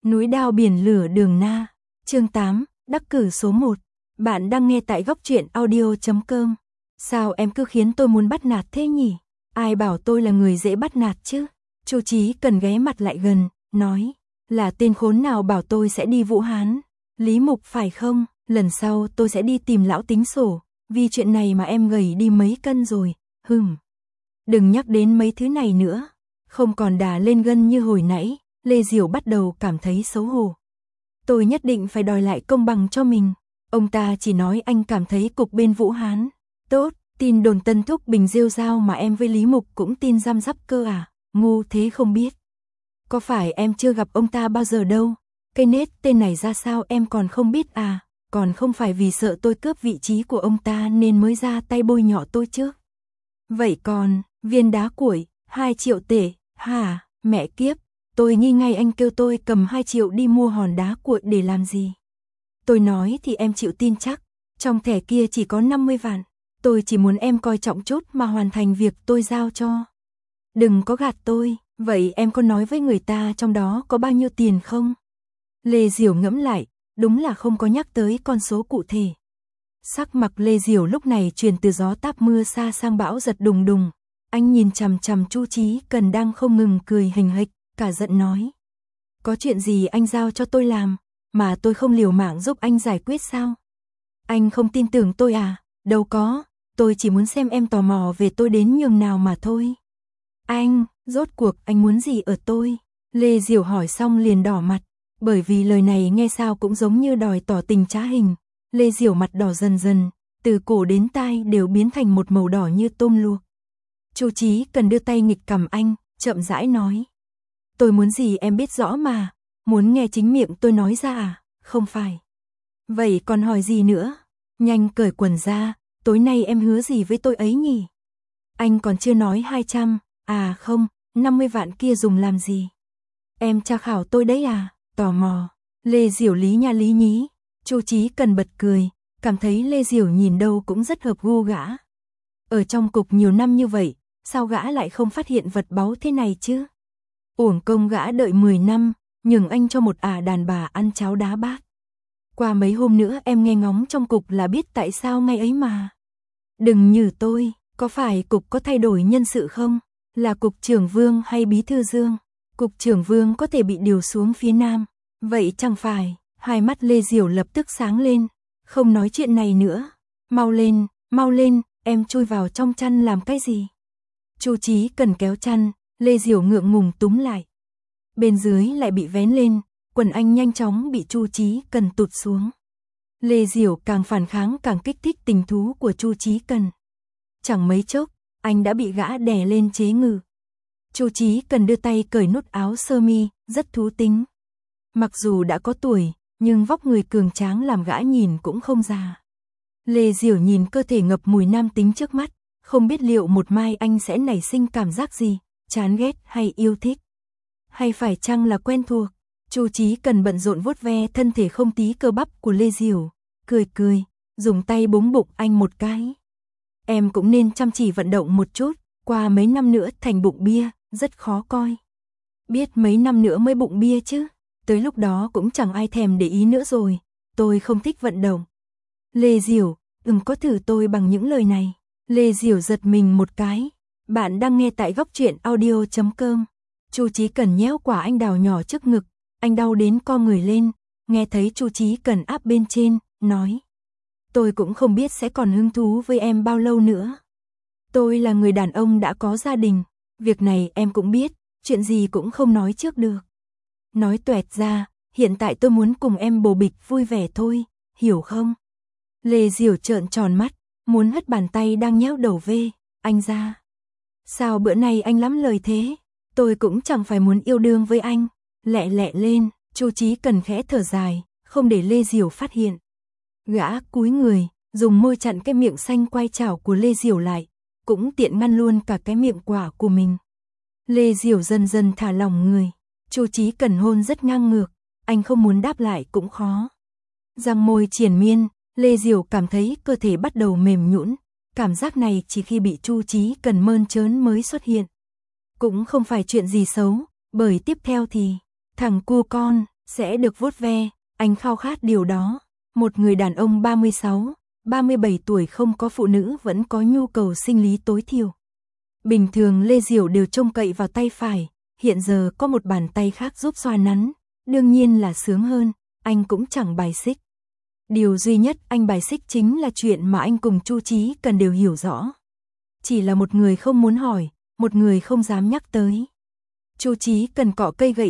Núi đao biển lửa đường na. Chương 8, đắc cử số 1. Bạn đang nghe tại góc truyện audio.com. Sao em cứ khiến tôi muốn bắt nạt thế nhỉ? Ai bảo tôi là người dễ bắt nạt chứ? Chu Chí Cần ghé mặt lại gần, nói, là tên khốn nào bảo tôi sẽ đi Vũ Hán? Lý Mục phải không? Lần sau tôi sẽ đi tìm lão tính sổ, vì chuyện này mà em gầy đi mấy cân rồi. Đừng nhắc đến mấy thứ này nữa. Không còn đà lên gân như hồi nãy, Lê Diểu bắt đầu cảm thấy xấu hổ. Tôi nhất định phải đòi lại công bằng cho mình. Ông ta chỉ nói anh cảm thấy cục bên Vũ Hán tốt, tin đồn Tân Thúc Bình rêu rao mà em với Lý Mục cũng tin răm rắp cơ à, ngu thế không biết. Có phải em chưa gặp ông ta bao giờ đâu, cái nết tên này ra sao em còn không biết à, còn không phải vì sợ tôi cướp vị trí của ông ta nên mới ra tay bôi nhọ tôi chứ. Vậy còn, viên đá củi, 2 triệu tệ, hả, mẹ kiếp, tôi nghi ngay anh kêu tôi cầm 2 triệu đi mua hòn đá củi để làm gì. Tôi nói thì em chịu tin chắc, trong thẻ kia chỉ có 50 vạn, tôi chỉ muốn em coi trọng chút mà hoàn thành việc tôi giao cho. Đừng có gạt tôi, vậy em có nói với người ta trong đó có bao nhiêu tiền không? Lê Diểu ngẫm lại, đúng là không có nhắc tới con số cụ thể. Sắc mặt Lê Diểu lúc này chuyển từ gió táp mưa xa sang bão giật đùng đùng. Anh nhìn chằm chằm Chu Chí Cần đang không ngừng cười hình hịch, cả giận nói. Có chuyện gì anh giao cho tôi làm, mà tôi không liều mạng giúp anh giải quyết sao? Anh không tin tưởng tôi à? Đâu có, tôi chỉ muốn xem em tò mò về tôi đến nhường nào mà thôi. Anh, rốt cuộc anh muốn gì ở tôi? Lê Diểu hỏi xong liền đỏ mặt, bởi vì lời này nghe sao cũng giống như đòi tỏ tình trá hình. Lê Diểu mặt đỏ dần dần, từ cổ đến tai đều biến thành một màu đỏ như tôm luộc. Chu Chí Cần đưa tay nghịch cằm anh, chậm rãi nói. Tôi muốn gì em biết rõ mà, muốn nghe chính miệng tôi nói ra à, không phải. Vậy còn hỏi gì nữa, nhanh cởi quần ra, tối nay em hứa gì với tôi ấy nhỉ? Anh còn chưa nói 200, à không, 50 vạn kia dùng làm gì? Em tra khảo tôi đấy à, tò mò. Lê Diểu lý nha lý nhí. Chu Chí Cần bật cười, cảm thấy Lê Diểu nhìn đâu cũng rất hợp gu gã. Ở trong cục nhiều năm như vậy, sao gã lại không phát hiện vật báu thế này chứ? Uổng công gã đợi 10 năm, nhường anh cho một đàn bà ăn cháo đá bát. Qua mấy hôm nữa em nghe ngóng trong cục là biết tại sao ngày ấy mà. Đừng nhử tôi, có phải cục có thay đổi nhân sự không? Là cục trưởng Vương hay bí thư Dương? Cục trưởng Vương có thể bị điều xuống phía Nam, vậy chẳng phải. Hai mắt Lê Diểu lập tức sáng lên, không nói chuyện này nữa. Mau lên, em chui vào trong chăn làm cái gì? Chu Chí Cần kéo chăn, Lê Diểu ngượng ngùng túm lại. Bên dưới lại bị vén lên, quần anh nhanh chóng bị Chu Chí Cần tụt xuống. Lê Diểu càng phản kháng càng kích thích tình thú của Chu Chí Cần. Chẳng mấy chốc, anh đã bị gã đè lên chế ngự. Chu Chí Cần đưa tay cởi nút áo sơ mi, rất thú tính. Mặc dù đã có tuổi, nhưng vóc người cường tráng làm gã nhìn cũng không già. Lê Diểu nhìn cơ thể ngập mùi nam tính trước mắt, không biết liệu một mai anh sẽ nảy sinh cảm giác gì, chán ghét hay yêu thích. Hay phải chăng là quen thuộc. Chu Chí Cần bận rộn vuốt ve thân thể không tí cơ bắp của Lê Diểu, cười, dùng tay búng bụng anh một cái. Em cũng nên chăm chỉ vận động một chút, qua mấy năm nữa thành bụng bia, rất khó coi. Biết mấy năm nữa mới bụng bia chứ. Tới lúc đó cũng chẳng ai thèm để ý nữa rồi, tôi không thích vận động. Lê Diểu, có thử tôi bằng những lời này. Lê Diểu giật mình một cái. Bạn đang nghe tại góc truyện audio.com. Chu Chí Cần nhéo quả anh đào nhỏ trước ngực, anh đau đến co người lên, nghe thấy Chu Chí Cần áp bên trên, nói. Tôi cũng không biết sẽ còn hứng thú với em bao lâu nữa. Tôi là người đàn ông đã có gia đình, việc này em cũng biết, chuyện gì cũng không nói trước được. Nói toẹt ra, hiện tại tôi muốn cùng em bồ bịch vui vẻ thôi, hiểu không? Lê Diểu trợn tròn mắt, muốn hất bàn tay đang nhéo đầu về, anh ra. Sao bữa nay anh lắm lời thế? Tôi cũng chẳng phải muốn yêu đương với anh. Lẹ lên, Chu Chí Cần khẽ thở dài, không để Lê Diểu phát hiện. Gã cúi người, dùng môi chặn cái miệng xanh quai chảo của Lê Diểu lại, cũng tiện ngăn luôn cả cái miệng quả của mình. Lê Diểu dần dần thả lỏng người. Chu Chí Cần hôn rất ngang ngược, anh không muốn đáp lại cũng khó. Răng môi triền miên, Lê Diểu cảm thấy cơ thể bắt đầu mềm nhũn, cảm giác này chỉ khi bị Chu Chí Cần mơn trớn mới xuất hiện. Cũng không phải chuyện gì xấu, bởi tiếp theo thì, thằng cu con, sẽ được vuốt ve, anh khao khát điều đó. Một người đàn ông 36, 37 tuổi không có phụ nữ vẫn có nhu cầu sinh lý tối thiểu. Bình thường Lê Diểu đều trông cậy vào tay phải, hiện giờ có một bàn tay khác giúp xoa nắn, đương nhiên là sướng hơn, anh cũng chẳng bài xích. Điều duy nhất anh bài xích chính là chuyện mà anh cùng Chu Chí Cần đều hiểu rõ. Chỉ là một người không muốn hỏi, một người không dám nhắc tới. Chu Chí Cần cọ cây gậy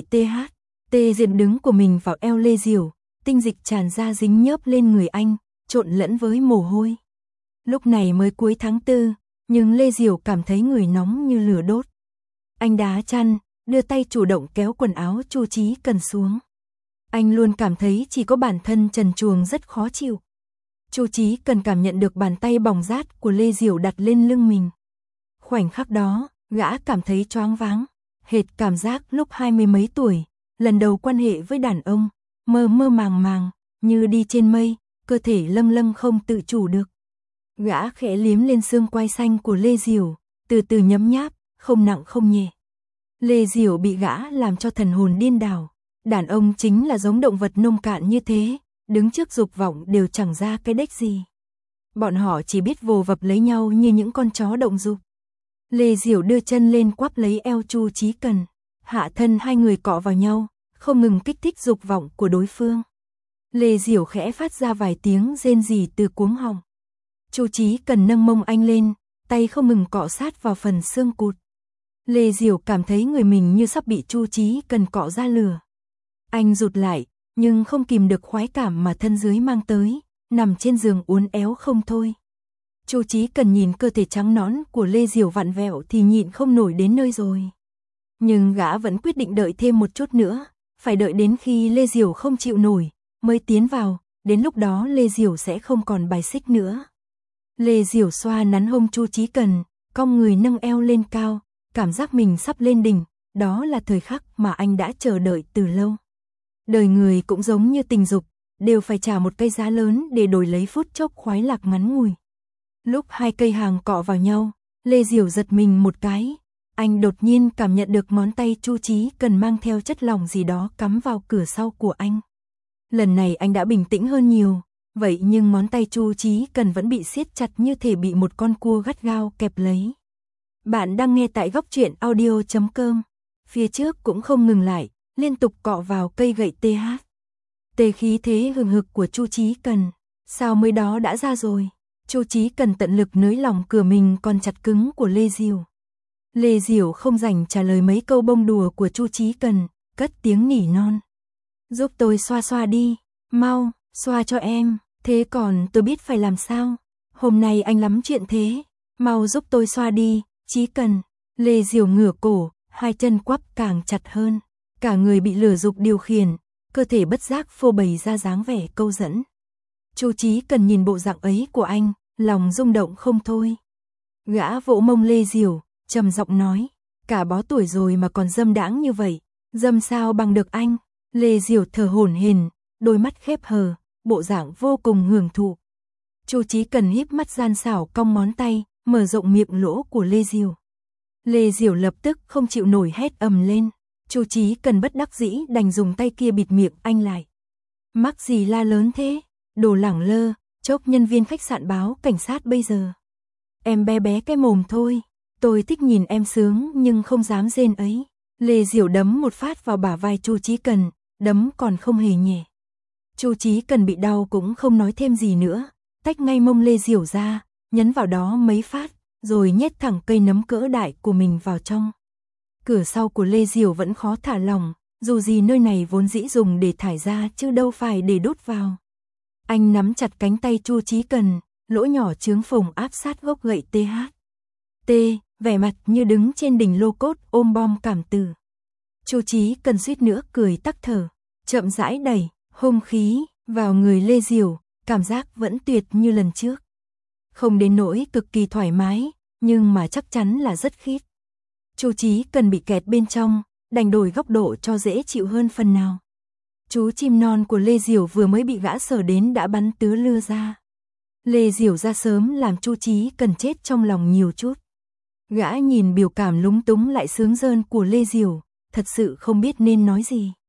tê diện đứng của mình vào eo Lê Diểu, tinh dịch tràn ra dính nhớp lên người anh, trộn lẫn với mồ hôi. Lúc này mới cuối tháng 4, nhưng Lê Diểu cảm thấy người nóng như lửa đốt. Anh đá chăn, đưa tay chủ động kéo quần áo Chu Chí Cần xuống. Anh luôn cảm thấy chỉ có bản thân trần truồng rất khó chịu. Chu Chí Cần cảm nhận được bàn tay bỏng rát của Lê Diểu đặt lên lưng mình. Khoảnh khắc đó, gã cảm thấy choáng váng, hệt cảm giác lúc 20 mấy tuổi, lần đầu quan hệ với đàn ông, mơ mơ màng màng, như đi trên mây, cơ thể lâng lâng không tự chủ được. Gã khẽ liếm lên xương quai xanh của Lê Diểu, từ từ nhấm nháp, không nặng không nhẹ. Lê Diểu bị gã làm cho thần hồn điên đảo. Đàn ông chính là giống động vật nông cạn như thế, đứng trước dục vọng đều chẳng ra cái đếch gì. Bọn họ chỉ biết vồ vập lấy nhau như những con chó động dục. Lê Diểu đưa chân lên quắp lấy eo Chu Chí Cần, hạ thân hai người cọ vào nhau, không ngừng kích thích dục vọng của đối phương. Lê Diểu khẽ phát ra vài tiếng rên rỉ từ cuống họng. Chu Chí Cần nâng mông anh lên, tay không ngừng cọ sát vào phần xương cụt. Lê Diểu cảm thấy người mình như sắp bị Chu Chí Cần cọ ra lửa. Anh rụt lại, nhưng không kìm được khoái cảm mà thân dưới mang tới, nằm trên giường uốn éo không thôi. Chu Chí Cần nhìn cơ thể trắng nõn của Lê Diểu vặn vẹo thì nhịn không nổi đến nơi rồi. Nhưng gã vẫn quyết định đợi thêm một chút nữa, phải đợi đến khi Lê Diểu không chịu nổi, mới tiến vào, đến lúc đó Lê Diểu sẽ không còn bài xích nữa. Lê Diểu xoa nắn hông Chu Chí Cần, cong người nâng eo lên cao, cảm giác mình sắp lên đỉnh, đó là thời khắc mà anh đã chờ đợi từ lâu. Đời người cũng giống như tình dục, đều phải trả một cái giá lớn để đổi lấy phút chốc khoái lạc ngắn ngủi. Lúc hai cây hàng cọ vào nhau, Lê Diểu giật mình một cái, anh đột nhiên cảm nhận được ngón tay Chu Chí Cần mang theo chất lỏng gì đó cắm vào cửa sau của anh. Lần này anh đã bình tĩnh hơn nhiều, vậy nhưng ngón tay Chu Chí Cần vẫn bị siết chặt như thể bị một con cua gắt gao kẹp lấy. Bạn đang nghe tại góc truyện audio.com, phía trước cũng không ngừng lại, liên tục cọ vào cây gậy tê khí thế hừng hực của Chu Chí Cần, sao mới đó đã ra rồi. Chu Chí Cần tận lực nới lỏng cửa mình còn chặt cứng của Lê Diểu. Lê Diểu không rảnh trả lời mấy câu bông đùa của Chu Chí Cần, cất tiếng nỉ non. Giúp tôi xoa xoa đi, mau, xoa cho em, thế còn tôi biết phải làm sao. Hôm nay anh lắm chuyện thế, mau giúp tôi xoa đi, Chí Cần. Lê Diểu ngửa cổ, hai chân quắp càng chặt hơn, cả người bị lửa dục điều khiển, cơ thể bất giác phô bày ra dáng vẻ câu dẫn. Chu Chí Cần nhìn bộ dạng ấy của anh, lòng rung động không thôi. Gã vỗ mông Lê Diểu, trầm giọng nói, cả bó tuổi rồi mà còn dâm đãng như vậy, dâm sao bằng được anh. Lê Diểu thở hổn hển, đôi mắt khép hờ, bộ dạng vô cùng hưởng thụ. Chu Chí Cần híp mắt gian xảo cong ngón tay, mở rộng miệng lỗ của Lê Diểu. Lê Diểu lập tức không chịu nổi hét ầm lên. Chu Chí Cần bất đắc dĩ đành dùng tay kia bịt miệng anh lại. Mắc gì la lớn thế, đồ lẳng lơ, chốc nhân viên khách sạn báo cảnh sát bây giờ. Em bé bé cái mồm thôi, tôi thích nhìn em sướng nhưng không dám rên ấy. Lê Diểu đấm một phát vào bả vai Chu Chí Cần, đấm còn không hề nhẹ. Chu Chí Cần bị đau cũng không nói thêm gì nữa, tách ngay mông Lê Diểu ra, nhấn vào đó mấy phát, rồi nhét thẳng cây nấm cỡ đại của mình vào trong. Cửa sau của Lê Diểu vẫn khó thả lỏng, dù gì nơi này vốn dĩ dùng để thải ra chứ đâu phải để đút vào. Anh nắm chặt cánh tay Chu Chí Cần, lỗ nhỏ trướng phồng áp sát gốc gậy vẻ mặt như đứng trên đỉnh lô cốt ôm bom cảm tử. Chu Chí Cần suýt nữa cười tắc thở, chậm rãi đẩy, hung khí, vào người Lê Diểu, cảm giác vẫn tuyệt như lần trước. Không đến nỗi cực kỳ thoải mái, nhưng mà chắc chắn là rất khít. Chu Chí Cần bị kẹt bên trong, đành đổi góc độ cho dễ chịu hơn phần nào. Chú chim non của Lê Diểu vừa mới bị gã sờ đến đã bắn tứ lưa ra. Lê Diểu ra sớm làm Chu Chí Cần chết trong lòng nhiều chút. Gã nhìn biểu cảm lúng túng lại sướng rơn của Lê Diểu, thật sự không biết nên nói gì.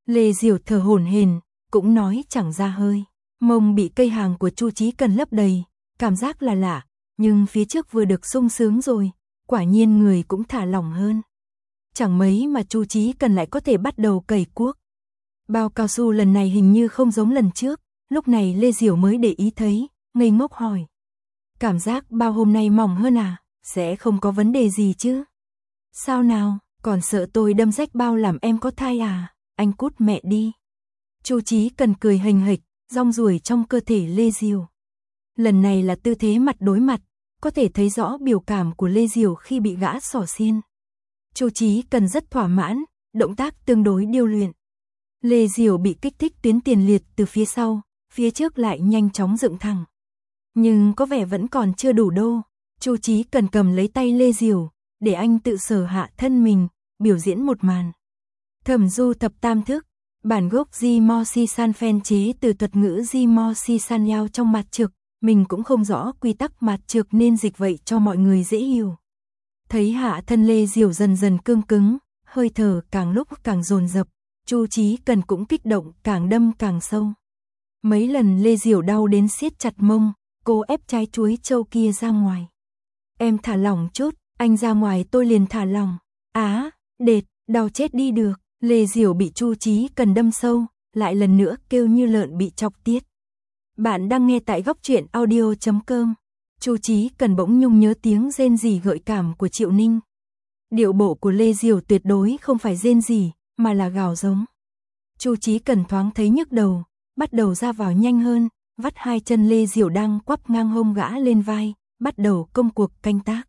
Lê Diểu thở hổn hển, cũng nói chẳng ra hơi. Mông bị cây hàng của Chu Chí Cần lấp đầy, cảm giác là lạ, nhưng phía trước vừa được sung sướng rồi, quả nhiên người cũng thả lỏng hơn. Chẳng mấy mà Chu Chí Cần lại có thể bắt đầu cày cuốc. Bao cao su lần này hình như không giống lần trước, lúc này Lê Diểu mới để ý thấy, ngây ngốc hỏi. Cảm giác bao hôm nay mỏng hơn à, sẽ không có vấn đề gì chứ? Sao nào, còn sợ tôi đâm rách bao làm em có thai à, anh cút mẹ đi. Chu Chí Cần cười hềnh hệch, rong ruổi trong cơ thể Lê Diểu. Lần này là tư thế mặt đối mặt, có thể thấy rõ biểu cảm của Lê Diểu khi bị gã xỏ xiên. Chu Chí Cần rất thỏa mãn, động tác tương đối điêu luyện. Lê Diểu bị kích thích tuyến tiền liệt từ phía sau, phía trước lại nhanh chóng dựng thẳng. Nhưng có vẻ vẫn còn chưa đủ đô. Chu Chí Cần cầm lấy tay Lê Diểu, để anh tự sở hạ thân mình, biểu diễn một màn. Thẩm du thập tam thức, bản gốc Ji Mo Si San Phen chế từ thuật ngữ Ji Mo Si San Yao trong mạt trược, mình cũng không rõ quy tắc mạt trược nên dịch vậy cho mọi người dễ hiểu. Thấy hạ thân Lê Diểu dần dần cương cứng, hơi thở càng lúc càng dồn dập, Chu Chí Cần cũng kích động càng đâm càng sâu. Mấy lần Lê Diểu đau đến siết chặt mông, cô ép trái chuối châu kia ra ngoài. Em thả lỏng chút, anh ra ngoài tôi liền thả lỏng. Á, đệt, đau chết đi được. Lê Diểu bị Chu Chí Cần đâm sâu, lại lần nữa kêu như lợn bị chọc tiết. Bạn đang nghe tại góc truyện audio.com. Chu Chí Cần bỗng nhung nhớ tiếng rên rỉ gợi cảm của Triệu Ninh. Điệu bộ của Lê Diểu tuyệt đối không phải rên rỉ, mà là gào giống. Chu Chí Cần thoáng thấy nhức đầu, bắt đầu ra vào nhanh hơn, vắt hai chân Lê Diểu đang quắp ngang hông gã lên vai, bắt đầu công cuộc canh tác.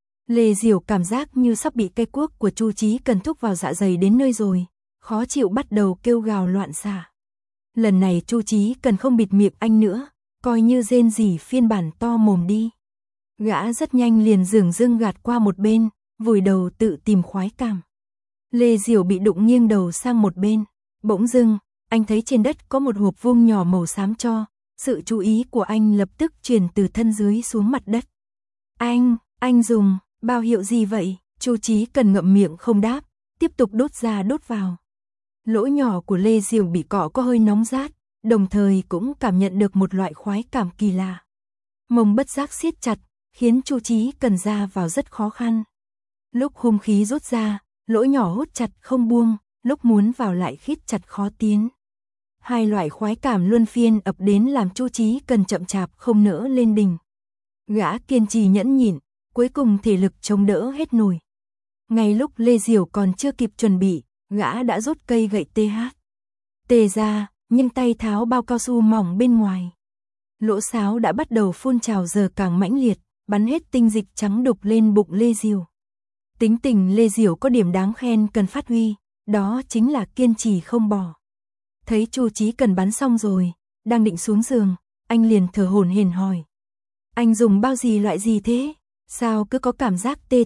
Lê Diểu cảm giác như sắp bị cây cuốc của Chu Chí Cần thúc vào dạ dày đến nơi rồi, khó chịu bắt đầu kêu gào loạn xạ. Lần này Chu Chí Cần không bịt miệng anh nữa, coi như rên rỉ phiên bản to mồm đi. Gã rất nhanh liền dửng dưng gạt qua một bên, vùi đầu tự tìm khoái cảm. Lê Diểu bị đụng nghiêng đầu sang một bên, bỗng dưng, anh thấy trên đất có một hộp vuông nhỏ màu xám cho, sự chú ý của anh lập tức chuyển từ thân dưới xuống mặt đất. Anh dùng bao hiệu gì vậy? Chu Chí Cần ngậm miệng không đáp, tiếp tục đốt ra đốt vào. Lỗ nhỏ của Lê Diểu bị cọ có hơi nóng rát, đồng thời cũng cảm nhận được một loại khoái cảm kỳ lạ. Mông bất giác siết chặt, khiến Chu Chí Cần ra vào rất khó khăn. Lúc hung khí rút ra, lỗ nhỏ hút chặt không buông, lúc muốn vào lại khít chặt khó tiến. Hai loại khoái cảm luân phiên ập đến làm Chu Chí Cần chậm chạp không nỡ lên đỉnh. Gã kiên trì nhẫn nhịn, cuối cùng thể lực chống đỡ hết nổi. Ngay lúc Lê Diểu còn chưa kịp chuẩn bị, gã đã rút cây gậy tê ra, nhưng tay tháo bao cao su mỏng bên ngoài. Lỗ sáo đã bắt đầu phun trào giờ càng mãnh liệt, bắn hết tinh dịch trắng đục lên bụng Lê Diểu. Tính tình Lê Diểu có điểm đáng khen cần phát huy, đó chính là kiên trì không bỏ. Thấy Chu Chí Cần bắn xong rồi, đang định xuống giường, anh liền thở hổn hển hỏi. Anh dùng bao gì loại gì thế? Sao cứ có cảm giác tê?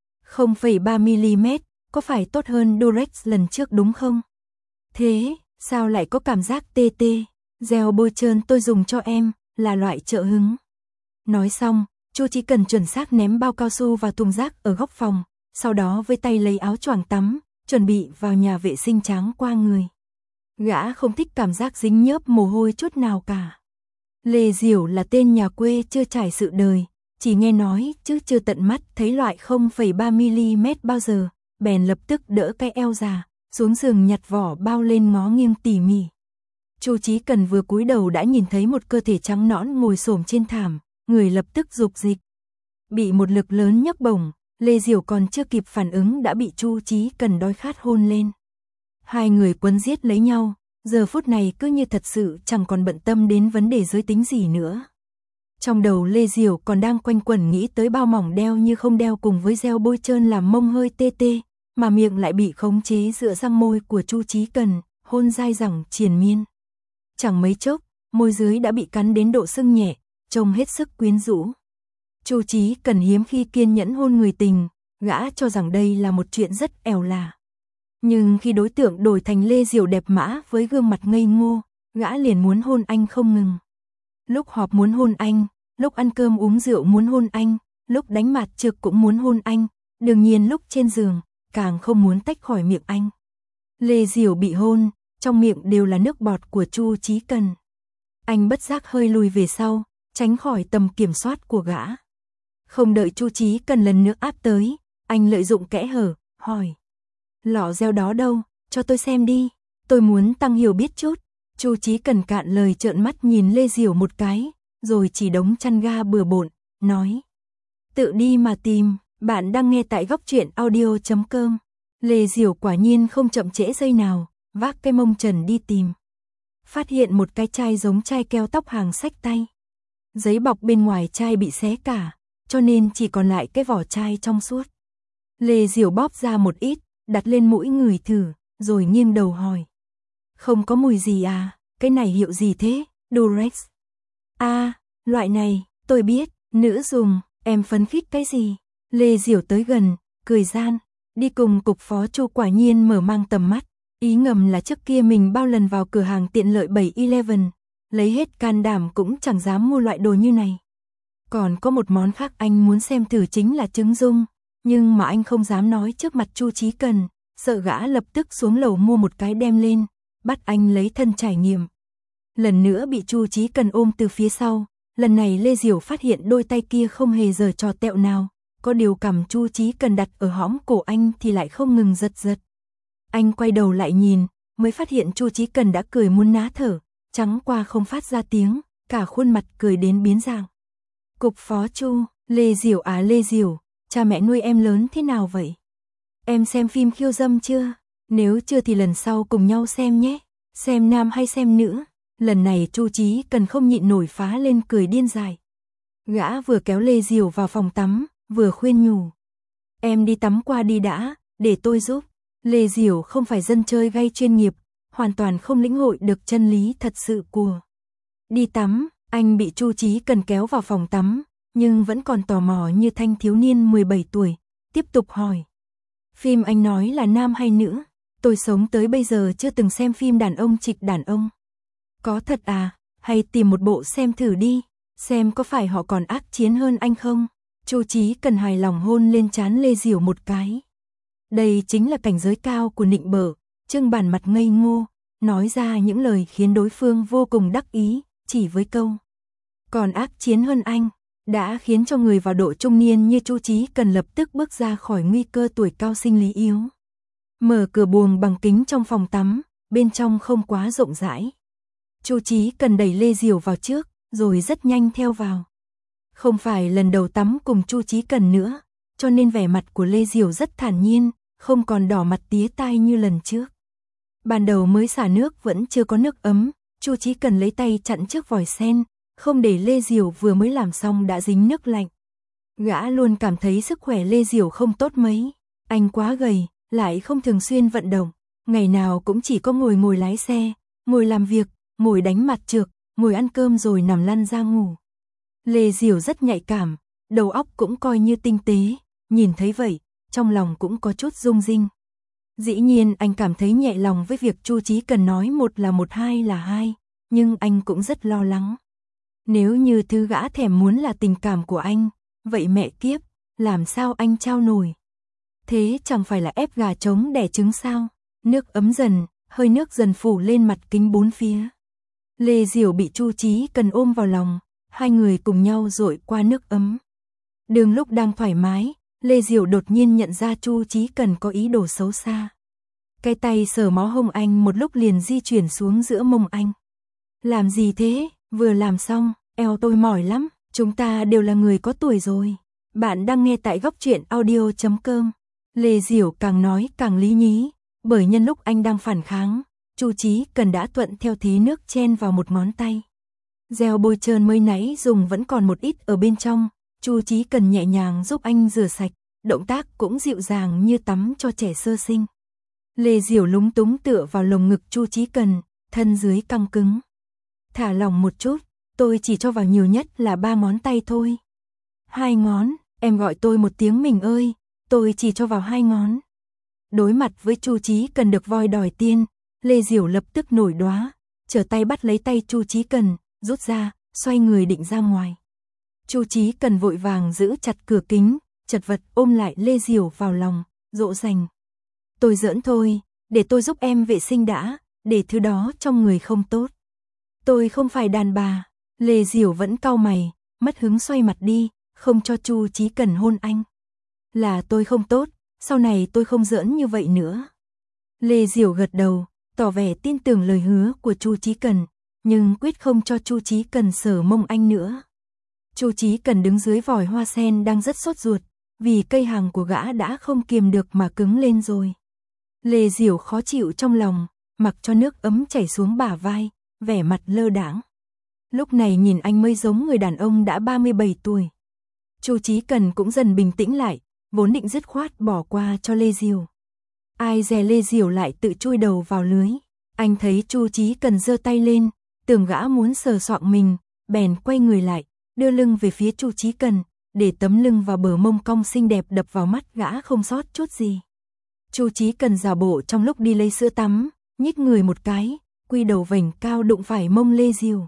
0,3mm, có phải tốt hơn Durex lần trước đúng không? Thế, sao lại có cảm giác tê? Gel bôi trơn tôi dùng cho em, là loại trợ hứng. Nói xong, Chu Chí Cần chuẩn xác ném bao cao su vào thùng rác ở góc phòng, sau đó với tay lấy áo choàng tắm, chuẩn bị vào nhà vệ sinh tráng qua người. Gã không thích cảm giác dính nhớp mồ hôi chút nào cả. Lê Diểu là tên nhà quê chưa trải sự đời, chỉ nghe nói chứ chưa tận mắt thấy loại 0,3mm bao giờ, bèn lập tức đỡ cái eo già, xuống giường nhặt vỏ bao lên ngó nghiêng tỉ mỉ. Chu Chí Cần vừa cúi đầu đã nhìn thấy một cơ thể trắng nõn ngồi xổm trên thảm, người lập tức rục dịch. Bị một lực lớn nhấc bổng, Lê Diểu còn chưa kịp phản ứng đã bị Chu Chí Cần đói khát hôn lên. Hai người quấn giết lấy nhau, giờ phút này cứ như thật sự chẳng còn bận tâm đến vấn đề giới tính gì nữa. Trong đầu Lê Diểu còn đang quanh quẩn nghĩ tới bao mỏng đeo như không đeo cùng với gel bôi trơn làm mông hơi tê, mà miệng lại bị khống chế dựa răng môi của Chu Chí Cần, hôn dai dẳng triền miên. Chẳng mấy chốc, môi dưới đã bị cắn đến độ sưng nhẹ, trông hết sức quyến rũ. Chu Chí Cần hiếm khi kiên nhẫn hôn người tình, gã cho rằng đây là một chuyện rất ẻo lả. Nhưng khi đối tượng đổi thành Lê Diểu đẹp mã với gương mặt ngây ngô, gã liền muốn hôn anh không ngừng. Lúc họp muốn hôn anh, lúc ăn cơm uống rượu muốn hôn anh, lúc đánh mạt trực cũng muốn hôn anh, đương nhiên lúc trên giường, càng không muốn tách khỏi miệng anh. Lê Diểu bị hôn, trong miệng đều là nước bọt của Chu Chí Cần. Anh bất giác hơi lùi về sau, tránh khỏi tầm kiểm soát của gã. Không đợi Chu Chí Cần lần nữa áp tới, anh lợi dụng kẽ hở, hỏi. Lọ gel đó đâu, cho tôi xem đi, tôi muốn tăng hiểu biết chút. Chu Chí Cần cạn lời trợn mắt nhìn Lê Diểu một cái, rồi chỉ đống chăn ga bừa bộn, nói. Tự đi mà tìm, bạn đang nghe tại góc truyện audio.com. Lê Diểu quả nhiên không chậm trễ giây nào, vác cái mông trần đi tìm. Phát hiện một cái chai giống chai keo tóc hàng xách tay. Giấy bọc bên ngoài chai bị xé cả, cho nên chỉ còn lại cái vỏ chai trong suốt. Lê Diểu bóp ra một ít, đặt lên mũi ngửi thử, rồi nghiêng đầu hỏi. Không có mùi gì à, cái này hiệu gì thế, Durex? À, loại này, tôi biết, nữ dùng, em phấn khích cái gì? Lê Diểu tới gần, cười gian, đi cùng cục phó Chu quả nhiên mở mang tầm mắt. Ý ngầm là trước kia mình bao lần vào cửa hàng tiện lợi 7-Eleven, lấy hết can đảm cũng chẳng dám mua loại đồ như này. Còn có một món khác anh muốn xem thử chính là trứng dung, nhưng mà anh không dám nói trước mặt Chu Chí Cần, sợ gã lập tức xuống lầu mua một cái đem lên, bắt anh lấy thân trải nghiệm. Lần nữa bị Chu Chí Cần ôm từ phía sau, lần này Lê Diểu phát hiện đôi tay kia không hề giở trò tẹo nào, có điều cằm Chu Chí Cần đặt ở hõm cổ anh thì lại không ngừng giật giật. Anh quay đầu lại nhìn, mới phát hiện Chu Chí Cần đã cười muốn ná thở, trắng qua không phát ra tiếng, cả khuôn mặt cười đến biến dạng. Cục phó Chu, Lê Diểu à Lê Diểu, cha mẹ nuôi em lớn thế nào vậy? Em xem phim khiêu dâm chưa? Nếu chưa thì lần sau cùng nhau xem nhé, xem nam hay xem nữ? Lần này Chu Chí Cần không nhịn nổi phá lên cười điên dại. Gã vừa kéo Lê Diểu vào phòng tắm, vừa khuyên nhủ. Em đi tắm qua đi đã, để tôi giúp. Lê Diểu không phải dân chơi gay chuyên nghiệp, hoàn toàn không lĩnh hội được chân lý thật sự của. Đi tắm, anh bị Chu Chí Cần kéo vào phòng tắm, nhưng vẫn còn tò mò như thanh thiếu niên 17 tuổi, tiếp tục hỏi. Phim anh nói là nam hay nữ? Tôi sống tới bây giờ chưa từng xem phim đàn ông trịch đàn ông. Có thật à, hay tìm một bộ xem thử đi, xem có phải họ còn ác chiến hơn anh không? Chu Chí Cần hài lòng hôn lên trán Lê Diểu một cái. Đây chính là cảnh giới cao của nịnh bợ, trưng bản mặt ngây ngô, nói ra những lời khiến đối phương vô cùng đắc ý, chỉ với câu. Còn ác chiến hơn anh, đã khiến cho người vào độ trung niên như Chu Chí Cần lập tức bước ra khỏi nguy cơ tuổi cao sinh lý yếu. Mở cửa buồng bằng kính trong phòng tắm, bên trong không quá rộng rãi. Chu Chí Cần đẩy Lê Diểu vào trước, rồi rất nhanh theo vào. Không phải lần đầu tắm cùng Chu Chí Cần nữa, cho nên vẻ mặt của Lê Diểu rất thản nhiên, không còn đỏ mặt tía tai như lần trước. Ban đầu mới xả nước vẫn chưa có nước ấm, Chu Chí Cần lấy tay chặn trước vòi sen, không để Lê Diểu vừa mới làm xong đã dính nước lạnh. Gã luôn cảm thấy sức khỏe Lê Diểu không tốt mấy, anh quá gầy, lại không thường xuyên vận động, ngày nào cũng chỉ có ngồi lái xe, ngồi làm việc, ngồi đánh mặt trược, ngồi ăn cơm rồi nằm lăn ra ngủ. Lê Diểu rất nhạy cảm, đầu óc cũng coi như tinh tế, nhìn thấy vậy, trong lòng cũng có chút rung rinh. Dĩ nhiên anh cảm thấy nhẹ lòng với việc Chu Chí Cần nói một là một hai là hai, nhưng anh cũng rất lo lắng. Nếu như thứ gã thèm muốn là tình cảm của anh, vậy mẹ kiếp, làm sao anh trao nổi? Thế chẳng phải là ép gà trống đẻ trứng sao? Nước ấm dần, hơi nước dần phủ lên mặt kính bốn phía. Lê Diểu bị Chu Chí Cần ôm vào lòng, hai người cùng nhau dội qua nước ấm. Đường lúc đang thoải mái, Lê Diểu đột nhiên nhận ra Chu Chí Cần có ý đồ xấu xa. Cái tay sờ mó hông anh một lúc liền di chuyển xuống giữa mông anh. Làm gì thế, vừa làm xong, eo tôi mỏi lắm, chúng ta đều là người có tuổi rồi. Bạn đang nghe tại góc truyện audio.com. Lê Diểu càng nói càng lý nhí, bởi nhân lúc anh đang phản kháng, Chu Chí Cần đã thuận theo thế nước chen vào một ngón tay. Gel bôi trơn mới nãy dùng vẫn còn một ít ở bên trong, Chu Chí Cần nhẹ nhàng giúp anh rửa sạch, động tác cũng dịu dàng như tắm cho trẻ sơ sinh. Lê Diểu lúng túng tựa vào lồng ngực Chu Chí Cần, thân dưới căng cứng. Thả lỏng một chút, tôi chỉ cho vào nhiều nhất là 3 ngón tay thôi. 2 ngón, em gọi tôi một tiếng mình ơi, tôi chỉ cho vào 2 ngón. Đối mặt với Chu Chí Cần được voi đòi tiên, Lê Diểu lập tức nổi đoá, trở tay bắt lấy tay Chu Chí Cần, rút ra, xoay người định ra ngoài. Chu Chí Cần vội vàng giữ chặt cửa kính, chật vật ôm lại Lê Diểu vào lòng, dỗ dành. Tôi giỡn thôi, để tôi giúp em vệ sinh đã, để thứ đó trong người không tốt. Tôi không phải đàn bà. Lê Diểu vẫn cau mày, mất hứng xoay mặt đi, không cho Chu Chí Cần hôn anh. Là tôi không tốt, sau này tôi không giỡn như vậy nữa. Lê Diểu gật đầu, tỏ vẻ tin tưởng lời hứa của Chu Chí Cần, nhưng quyết không cho Chu Chí Cần sờ mông anh nữa. Chu Chí Cần đứng dưới vòi hoa sen đang rất sốt ruột, vì cây hàng của gã đã không kiềm được mà cứng lên rồi. Lê Diểu khó chịu trong lòng, mặc cho nước ấm chảy xuống bả vai, vẻ mặt lơ đãng. Lúc này nhìn anh mới giống người đàn ông đã 37 tuổi. Chu Chí Cần cũng dần bình tĩnh lại, vốn định dứt khoát bỏ qua cho Lê Diểu. Ai dè Lê Diểu lại tự chui đầu vào lưới. Anh thấy Chu Chí Cần giơ tay lên, tưởng gã muốn sờ soạng mình, bèn quay người lại, đưa lưng về phía Chu Chí Cần, để tấm lưng vào bờ mông cong xinh đẹp đập vào mắt gã không sót chút gì. Chu Chí Cần giả bộ trong lúc đi lấy sữa tắm, nhích người một cái, quy đầu vểnh cao đụng phải mông Lê Diểu.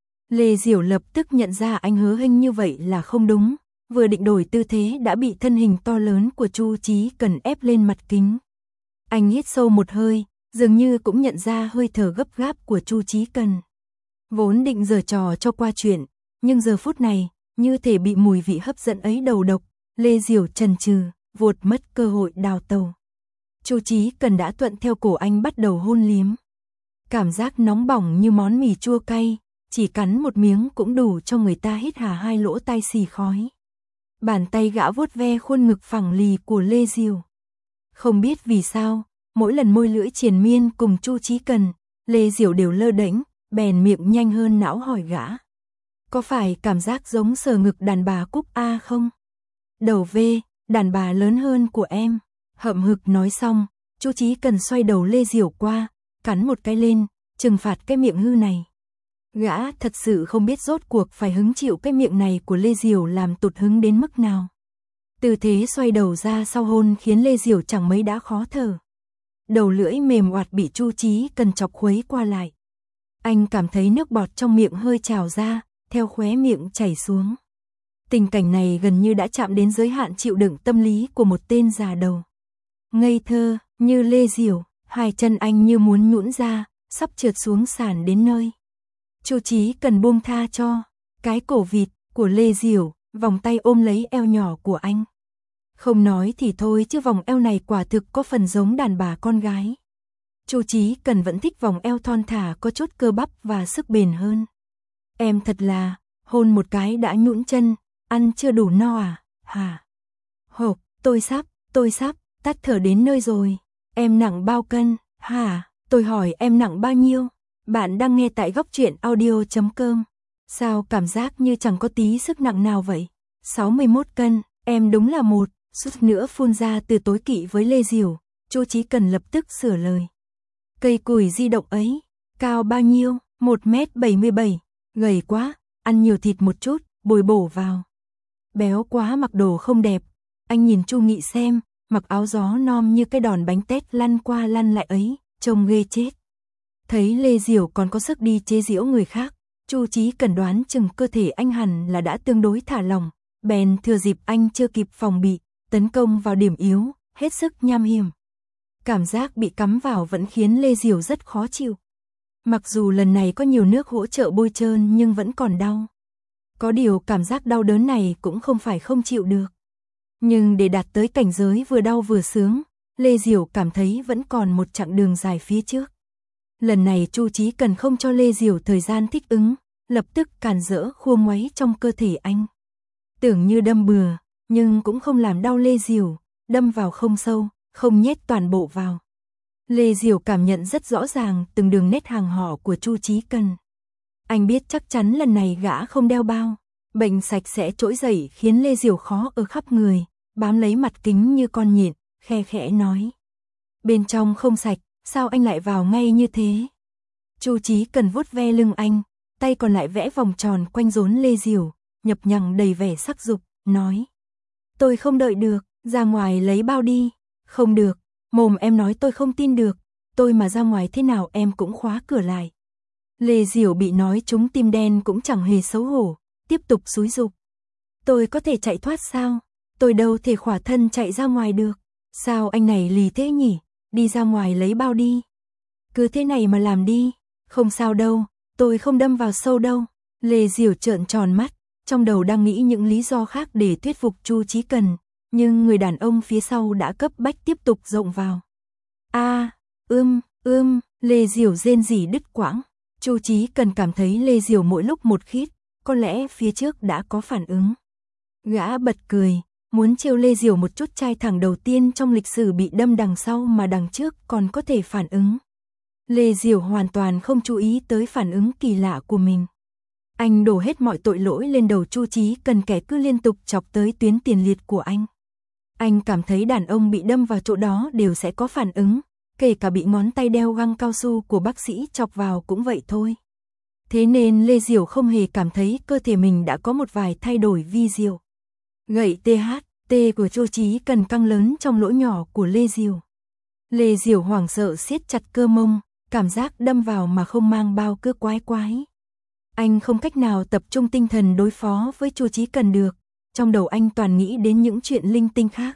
Lê Diểu lập tức nhận ra anh hứa hênh như vậy là không đúng, vừa định đổi tư thế đã bị thân hình to lớn của Chu Chí Cần ép lên mặt kính. Anh hít sâu một hơi, dường như cũng nhận ra hơi thở gấp gáp của Chu Chí Cần. Vốn định giở trò cho qua chuyện, nhưng giờ phút này, như thể bị mùi vị hấp dẫn ấy đầu độc, Lê Diểu chần chừ, vuột mất cơ hội đào tàu. Chu Chí Cần đã thuận theo cổ anh bắt đầu hôn liếm. Cảm giác nóng bỏng như món mì chua cay, chỉ cắn một miếng cũng đủ cho người ta hít hà hai lỗ tai xì khói. Bàn tay gã vuốt ve khuôn ngực phẳng lì của Lê Diểu. Không biết vì sao, mỗi lần môi lưỡi triền miên cùng Chu Chí Cần, Lê Diểu đều lơ đễnh, bèn miệng nhanh hơn não hỏi gã. Có phải cảm giác giống sờ ngực đàn bà cúp A không? Đầu V, đàn bà lớn hơn của em. Hậm hực nói xong, Chu Chí Cần xoay đầu Lê Diểu qua, cắn một cái lên, trừng phạt cái miệng hư này. Gã thật sự không biết rốt cuộc phải hứng chịu cái miệng này của Lê Diểu làm tụt hứng đến mức nào. Tư thế xoay đầu ra sau hôn khiến Lê Diểu chẳng mấy đã khó thở. Đầu lưỡi mềm oạt bị Chu Chí Cần chọc khuấy qua lại. Anh cảm thấy nước bọt trong miệng hơi trào ra, theo khóe miệng chảy xuống. Tình cảnh này gần như đã chạm đến giới hạn chịu đựng tâm lý của một tên già đầu. Ngây thơ, như Lê Diểu, hai chân anh như muốn nhũn ra, sắp trượt xuống sàn đến nơi. Chu Chí Cần buông tha cho cái cổ vịt của Lê Diểu, vòng tay ôm lấy eo nhỏ của anh. Không nói thì thôi chứ vòng eo này quả thực có phần giống đàn bà con gái. Chu Chí Cần vẫn thích vòng eo thon thả có chút cơ bắp và sức bền hơn. Em thật là, hôn một cái đã nhũn chân, ăn chưa đủ no à, hả? Hộp, tôi sắp, tắt thở đến nơi rồi. Em nặng bao cân, hả? Tôi hỏi em nặng bao nhiêu? Bạn đang nghe tại góc truyện audio.com. Sao cảm giác như chẳng có tí sức nặng nào vậy? 61 cân, em đúng là một, suýt nữa phun ra từ tối kỵ với Lê Diểu. Chu Chí Cần lập tức sửa lời. Cây củi di động ấy, cao bao nhiêu? 1m77, gầy quá, ăn nhiều thịt một chút, bồi bổ vào. Béo quá mặc đồ không đẹp. Anh nhìn Chu Nghị xem, mặc áo gió nom như cái đòn bánh tét lăn qua lăn lại ấy, trông ghê chết. Thấy Lê Diểu còn có sức đi chế giễu người khác, Chu Chí Cần đoán chừng cơ thể anh hẳn là đã tương đối thả lỏng, bèn thừa dịp anh chưa kịp phòng bị, tấn công vào điểm yếu, hết sức nham hiểm. Cảm giác bị cắm vào vẫn khiến Lê Diểu rất khó chịu. Mặc dù lần này có nhiều nước hỗ trợ bôi trơn nhưng vẫn còn đau. Có điều cảm giác đau đớn này cũng không phải không chịu được. Nhưng để đạt tới cảnh giới vừa đau vừa sướng, Lê Diểu cảm thấy vẫn còn một chặng đường dài phía trước. Lần này Chu Chí Cần không cho Lê Diểu thời gian thích ứng, lập tức càn rỡ khua ngoáy trong cơ thể anh. Tưởng như đâm bừa, nhưng cũng không làm đau Lê Diểu, đâm vào không sâu, không nhét toàn bộ vào. Lê Diểu cảm nhận rất rõ ràng từng đường nét hàng họ của Chu Chí Cần. Anh biết chắc chắn lần này gã không đeo bao. Bệnh sạch sẽ trỗi dậy khiến Lê Diểu khó ở khắp người, bám lấy mặt kính như con nhện, khe khẽ nói. Bên trong không sạch, sao anh lại vào ngay như thế? Chu Chí Cần vuốt ve lưng anh, tay còn lại vẽ vòng tròn quanh rốn Lê Diểu, nhập nhằng đầy vẻ sắc dục, nói. Tôi không đợi được, ra ngoài lấy bao đi. Không được, mồm em nói tôi không tin được, tôi mà ra ngoài thế nào em cũng khóa cửa lại. Lê Diểu bị nói trúng tim đen cũng chẳng hề xấu hổ, tiếp tục xúi giục. Tôi có thể chạy thoát sao? Tôi đâu thể khỏa thân chạy ra ngoài được. Sao anh này lì thế nhỉ? Đi ra ngoài lấy bao đi. cứ thế này mà làm đi, không sao đâu, tôi không đâm vào sâu đâu. Lê Diểu trợn tròn mắt, trong đầu đang nghĩ những lý do khác để thuyết phục Chu Chí Cần, nhưng người đàn ông phía sau đã cấp bách tiếp tục rộng vào. Lê Diểu rên rỉ đứt quãng. Chu Chí Cần cảm thấy Lê Diểu mỗi lúc một khít, có lẽ phía trước đã có phản ứng. Gã bật cười, muốn trêu Lê Diểu một chút, trai thẳng đầu tiên trong lịch sử bị đâm đằng sau mà đằng trước còn có thể phản ứng. Lê Diểu hoàn toàn không chú ý tới phản ứng kỳ lạ của mình. Anh đổ hết mọi tội lỗi lên đầu Chu Chí Cần, kẻ cứ liên tục chọc tới tuyến tiền liệt của anh. Anh cảm thấy đàn ông bị đâm vào chỗ đó đều sẽ có phản ứng, kể cả bị ngón tay đeo găng cao su của bác sĩ chọc vào cũng vậy thôi. Thế nên Lê Diểu không hề cảm thấy cơ thể mình đã có một vài thay đổi vi diệu. Gậy THT của Chu Chí Cần căng lớn trong lỗ nhỏ của Lê Diểu. Lê Diểu hoảng sợ siết chặt cơ mông, cảm giác đâm vào mà không mang bao cứ quái quái. Anh không cách nào tập trung tinh thần đối phó với Chu Chí Cần được, trong đầu anh toàn nghĩ đến những chuyện linh tinh khác.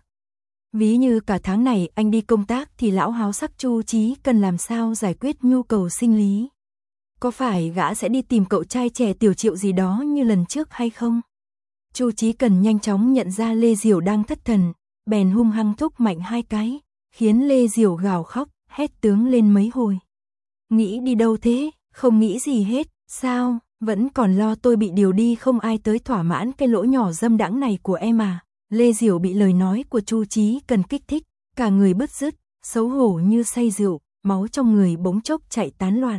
Ví như cả tháng này anh đi công tác thì lão háo sắc Chu Chí Cần làm sao giải quyết nhu cầu sinh lý. Có phải gã sẽ đi tìm cậu trai trẻ Tiểu Triệu gì đó như lần trước hay không? Chu Chí Cần nhanh chóng nhận ra Lê Diểu đang thất thần, bèn hung hăng thúc mạnh 2 cái, khiến Lê Diểu gào khóc, hét tướng lên mấy hồi. Nghĩ đi đâu thế, không nghĩ gì hết, sao, vẫn còn lo tôi bị điều đi không ai tới thỏa mãn cái lỗ nhỏ dâm đãng này của em à? Lê Diểu bị lời nói của Chu Chí Cần kích thích, cả người bứt rứt, xấu hổ như say rượu, máu trong người bỗng chốc chạy tán loạn.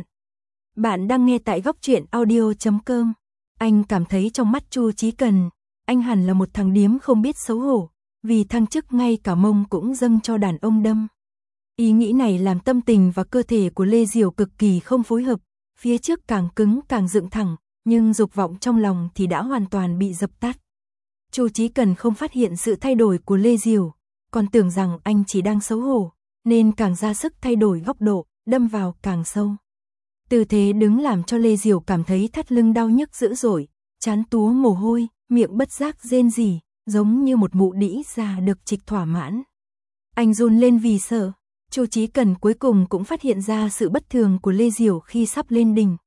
Bạn đang nghe tại Góc Truyện Audio.com. Anh cảm thấy trong mắt Chu Chí Cần, anh hẳn là một thằng điếm không biết xấu hổ, vì thăng chức ngay cả mông cũng dâng cho đàn ông đâm. Ý nghĩ này làm tâm tình và cơ thể của Lê Diểu cực kỳ không phối hợp, phía trước càng cứng càng dựng thẳng, nhưng dục vọng trong lòng thì đã hoàn toàn bị dập tắt. Chu Chí Cần không phát hiện sự thay đổi của Lê Diểu, còn tưởng rằng anh chỉ đang xấu hổ, nên càng ra sức thay đổi góc độ, đâm vào càng sâu. Tư thế đứng làm cho Lê Diểu cảm thấy thắt lưng đau nhức dữ dội, trán túa mồ hôi, miệng bất giác rên rỉ, giống như một mụ đĩ già được trịch thỏa mãn. Anh run lên vì sợ. Chu Chí Cần cuối cùng cũng phát hiện ra sự bất thường của Lê Diểu khi sắp lên đỉnh.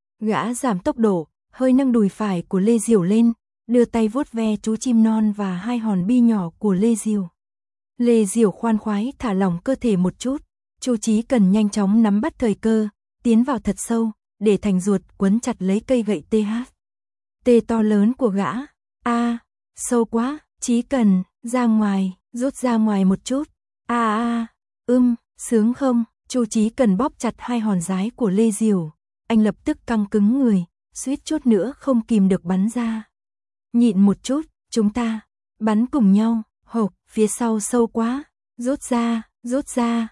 Gã giảm tốc độ, hơi nâng đùi phải của Lê Diểu lên, đưa tay vuốt ve chú chim non và 2 hòn bi nhỏ của Lê Diểu. Lê Diểu khoan khoái thả lỏng cơ thể một chút, Chu Chí Cần nhanh chóng nắm bắt thời cơ, tiến vào thật sâu, để thành ruột quấn chặt lấy cây gậy THT to lớn của gã. Sâu quá, Chí Cần, ra ngoài, rút ra ngoài một chút. Sướng không? Chu Chí Cần bóp chặt 2 hòn giái của Lê Diểu, anh lập tức căng cứng người, suýt chút nữa không kìm được bắn ra. Nhịn một chút, chúng ta bắn cùng nhau. Hộp, phía sau sâu quá, rút ra,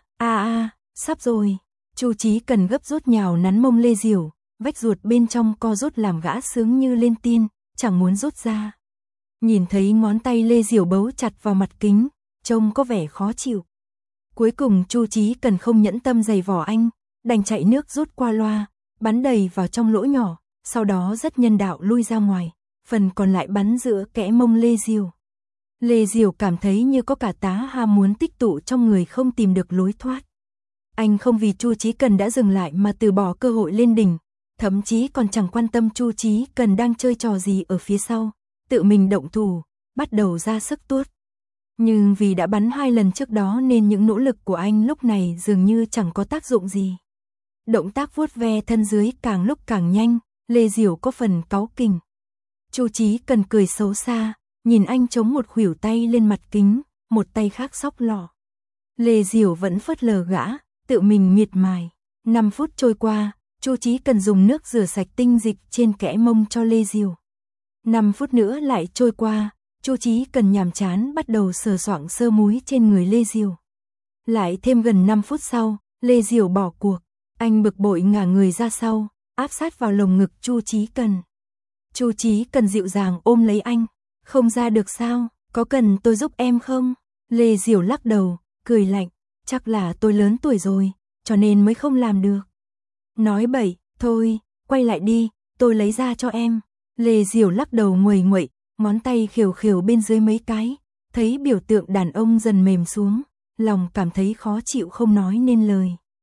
sắp rồi. Chu Chí Cần gấp rút nhào nắn mông Lê Diểu, vách ruột bên trong co rút làm gã sướng như lên tiên, chẳng muốn rút ra. Nhìn thấy ngón tay Lê Diểu bấu chặt vào mặt kính, trông có vẻ khó chịu. Cuối cùng Chu Chí Cần không nhẫn tâm giày vò anh, đành chạy nước rút qua loa, bắn đầy vào trong lỗ nhỏ, sau đó rất nhân đạo lui ra ngoài, phần còn lại bắn giữa kẽ mông Lê Diểu. Lê Diểu cảm thấy như có cả tá ham muốn tích tụ trong người không tìm được lối thoát. Anh không vì Chu Chí Cần đã dừng lại mà từ bỏ cơ hội lên đỉnh, thậm chí còn chẳng quan tâm Chu Chí Cần đang chơi trò gì ở phía sau, tự mình động thủ, bắt đầu ra sức tuốt. Nhưng vì đã bắn 2 lần trước đó nên những nỗ lực của anh lúc này dường như chẳng có tác dụng gì. Động tác vuốt ve thân dưới càng lúc càng nhanh, Lê Diểu có phần cáu kỉnh. Chu Chí Cần cười xấu xa, nhìn anh chống một khuỷu tay lên mặt kính, một tay khác xóc lọ. Lê Diểu vẫn phớt lờ gã, tự mình miệt mài. 5 phút trôi qua, Chu Chí Cần dùng nước rửa sạch tinh dịch trên kẽ mông cho Lê Diểu. 5 phút nữa lại trôi qua, Chu Chí Cần nhàm chán bắt đầu sờ soạng sơ múi trên người Lê Diểu. Lại thêm gần 5 phút sau, Lê Diểu bỏ cuộc, anh bực bội ngả người ra sau, áp sát vào lồng ngực Chu Chí Cần. Chu Chí Cần dịu dàng ôm lấy anh, không ra được sao, có cần tôi giúp em không? Lê Diểu lắc đầu, cười lạnh, chắc là tôi lớn tuổi rồi, cho nên mới không làm được. Nói bậy, thôi, quay lại đi, tôi lấy ra cho em. Lê Diểu lắc đầu nguầy nguậy, ngón tay khều khều bên dưới mấy cái, thấy biểu tượng đàn ông dần mềm xuống, lòng cảm thấy khó chịu không nói nên lời.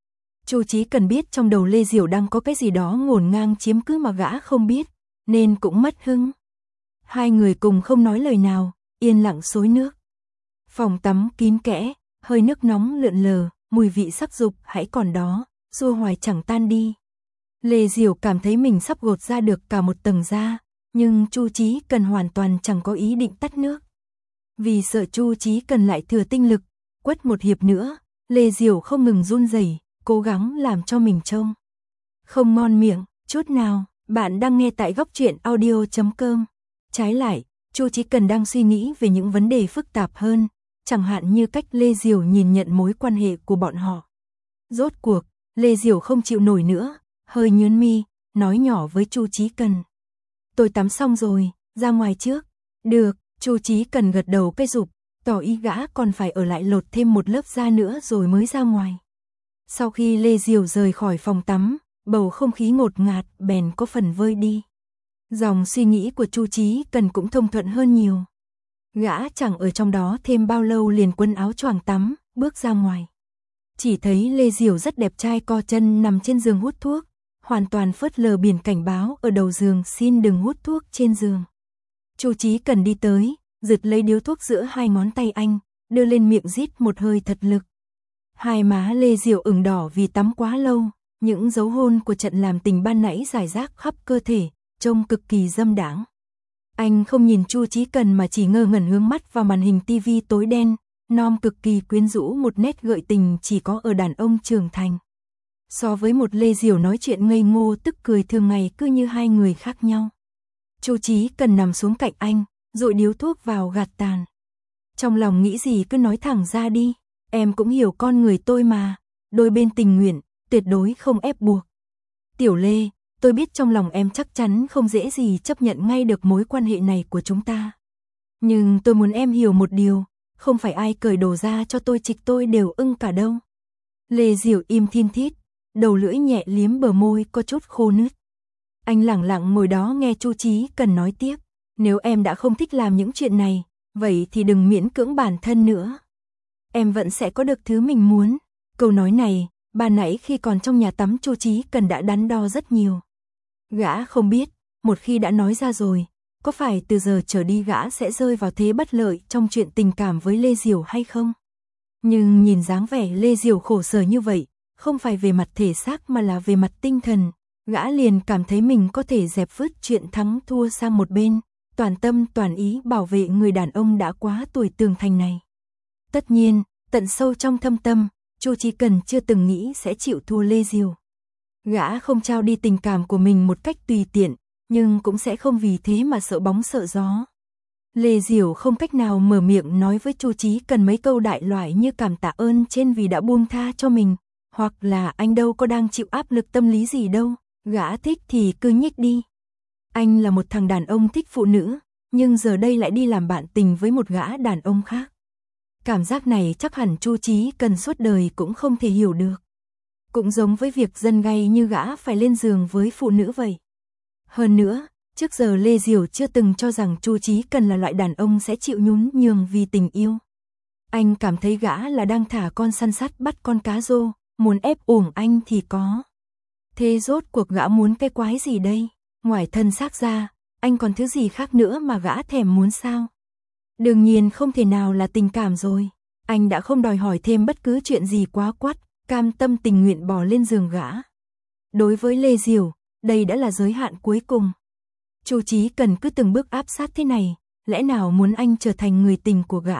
Chu Chí Cần biết trong đầu Lê Diểu đang có cái gì đó ngổn ngang chiếm cứ mà gã không biết, nên cũng mất hứng. Hai người cùng không nói lời nào, yên lặng xối nước. Phòng tắm kín kẽ, hơi nước nóng lượn lờ, mùi vị sắc dục hãy còn đó, xua hoài chẳng tan đi. Lê Diểu cảm thấy mình sắp gột ra được cả một tầng da, nhưng Chu Chí Cần hoàn toàn chẳng có ý định tắt nước. Vì sợ Chu Chí Cần lại thừa tinh lực, quất một hiệp nữa, Lê Diểu không ngừng run rẩy, cố gắng làm cho mình trông không ngon miệng chút nào. Bạn đang nghe tại góc truyện audio.com. Trái lại, Chu Chí Cần đang suy nghĩ về những vấn đề phức tạp hơn, chẳng hạn như cách Lê Diểu nhìn nhận mối quan hệ của bọn họ. Rốt cuộc, Lê Diểu không chịu nổi nữa, hơi nhướng mi, nói nhỏ với Chu Chí Cần. Tôi tắm xong rồi, ra ngoài trước. Được, Chu Chí Cần gật đầu cái rụp, tỏ ý gã còn phải ở lại lột thêm một lớp da nữa rồi mới ra ngoài. Sau khi Lê Diểu rời khỏi phòng tắm, bầu không khí ngột ngạt bèn có phần vơi đi. Dòng suy nghĩ của Chu Chí Cần cũng thông thuận hơn nhiều. Gã chẳng ở trong đó thêm bao lâu liền quấn áo choàng tắm, bước ra ngoài. Chỉ thấy Lê Diểu rất đẹp trai co chân nằm trên giường hút thuốc, hoàn toàn phớt lờ biển cảnh báo ở đầu giường xin đừng hút thuốc trên giường. Chu Chí Cần đi tới, giật lấy điếu thuốc giữa hai ngón tay anh, đưa lên miệng rít một hơi thật lực. Hai má Lê Diểu ửng đỏ vì tắm quá lâu, những dấu hôn của trận làm tình ban nãy rải rác khắp cơ thể, trông cực kỳ dâm đãng. Anh không nhìn Chu Chí Cần mà chỉ ngơ ngẩn hướng mắt vào màn hình tivi tối đen, nom cực kỳ quyến rũ, một nét gợi tình chỉ có ở đàn ông trưởng thành. So với một Lê Diểu nói chuyện ngây ngô tức cười thường ngày cứ như hai người khác nhau. Chu Chí Cần nằm xuống cạnh anh, dội điếu thuốc vào gạt tàn. Trong lòng nghĩ gì cứ nói thẳng ra đi, em cũng hiểu con người tôi mà, đôi bên tình nguyện, tuyệt đối không ép buộc. Tiểu Lê, tôi biết trong lòng em chắc chắn không dễ gì chấp nhận ngay được mối quan hệ này của chúng ta. Nhưng tôi muốn em hiểu một điều, không phải ai cởi đồ ra cho tôi trịch tôi đều ưng cả đâu. Lê Diểu im thin thít, đầu lưỡi nhẹ liếm bờ môi có chút khô nứt. Anh lẳng lặng ngồi đó nghe Chu Chí Cần nói tiếp, nếu em đã không thích làm những chuyện này, vậy thì đừng miễn cưỡng bản thân nữa. Em vẫn sẽ có được thứ mình muốn. Câu nói này, ban nãy khi còn trong nhà tắm Chu Chí Cần đã đắn đo rất nhiều. Gã không biết, một khi đã nói ra rồi, có phải từ giờ trở đi gã sẽ rơi vào thế bất lợi trong chuyện tình cảm với Lê Diểu hay không? Nhưng nhìn dáng vẻ Lê Diểu khổ sở như vậy, không phải về mặt thể xác mà là về mặt tinh thần, gã liền cảm thấy mình có thể dẹp vứt chuyện thắng thua sang một bên, toàn tâm toàn ý bảo vệ người đàn ông đã quá tuổi trưởng thành này. Tất nhiên, tận sâu trong thâm tâm, Chu Chí Cần chưa từng nghĩ sẽ chịu thua Lê Diểu. Gã không trao đi tình cảm của mình một cách tùy tiện, nhưng cũng sẽ không vì thế mà sợ bóng sợ gió. Lê Diểu không cách nào mở miệng nói với Chu Chí Cần mấy câu đại loại như cảm tạ ơn trên vì đã buông tha cho mình, hoặc là anh đâu có đang chịu áp lực tâm lý gì đâu, gã thích thì cứ nhích đi. Anh là một thằng đàn ông thích phụ nữ, nhưng giờ đây lại đi làm bạn tình với một gã đàn ông khác. Cảm giác này chắc hẳn Chu Chí Cần suốt đời cũng không thể hiểu được. Cũng giống với việc dân gay như gã phải lên giường với phụ nữ vậy. Hơn nữa, trước giờ Lê Diểu chưa từng cho rằng Chu Chí Cần là loại đàn ông sẽ chịu nhún nhường vì tình yêu. Anh cảm thấy gã là đang thả con săn sắt bắt con cá rô, muốn ép uổng anh thì có. Thế rốt cuộc gã muốn cái quái gì đây? Ngoài thân xác ra, anh còn thứ gì khác nữa mà gã thèm muốn sao? Đương nhiên không thể nào là tình cảm rồi. Anh đã không đòi hỏi thêm bất cứ chuyện gì quá quắt, cam tâm tình nguyện bò lên giường gã. Đối với Lê Diểu, đây đã là giới hạn cuối cùng. Chu Chí Cần cứ từng bước áp sát thế này, lẽ nào muốn anh trở thành người tình của gã?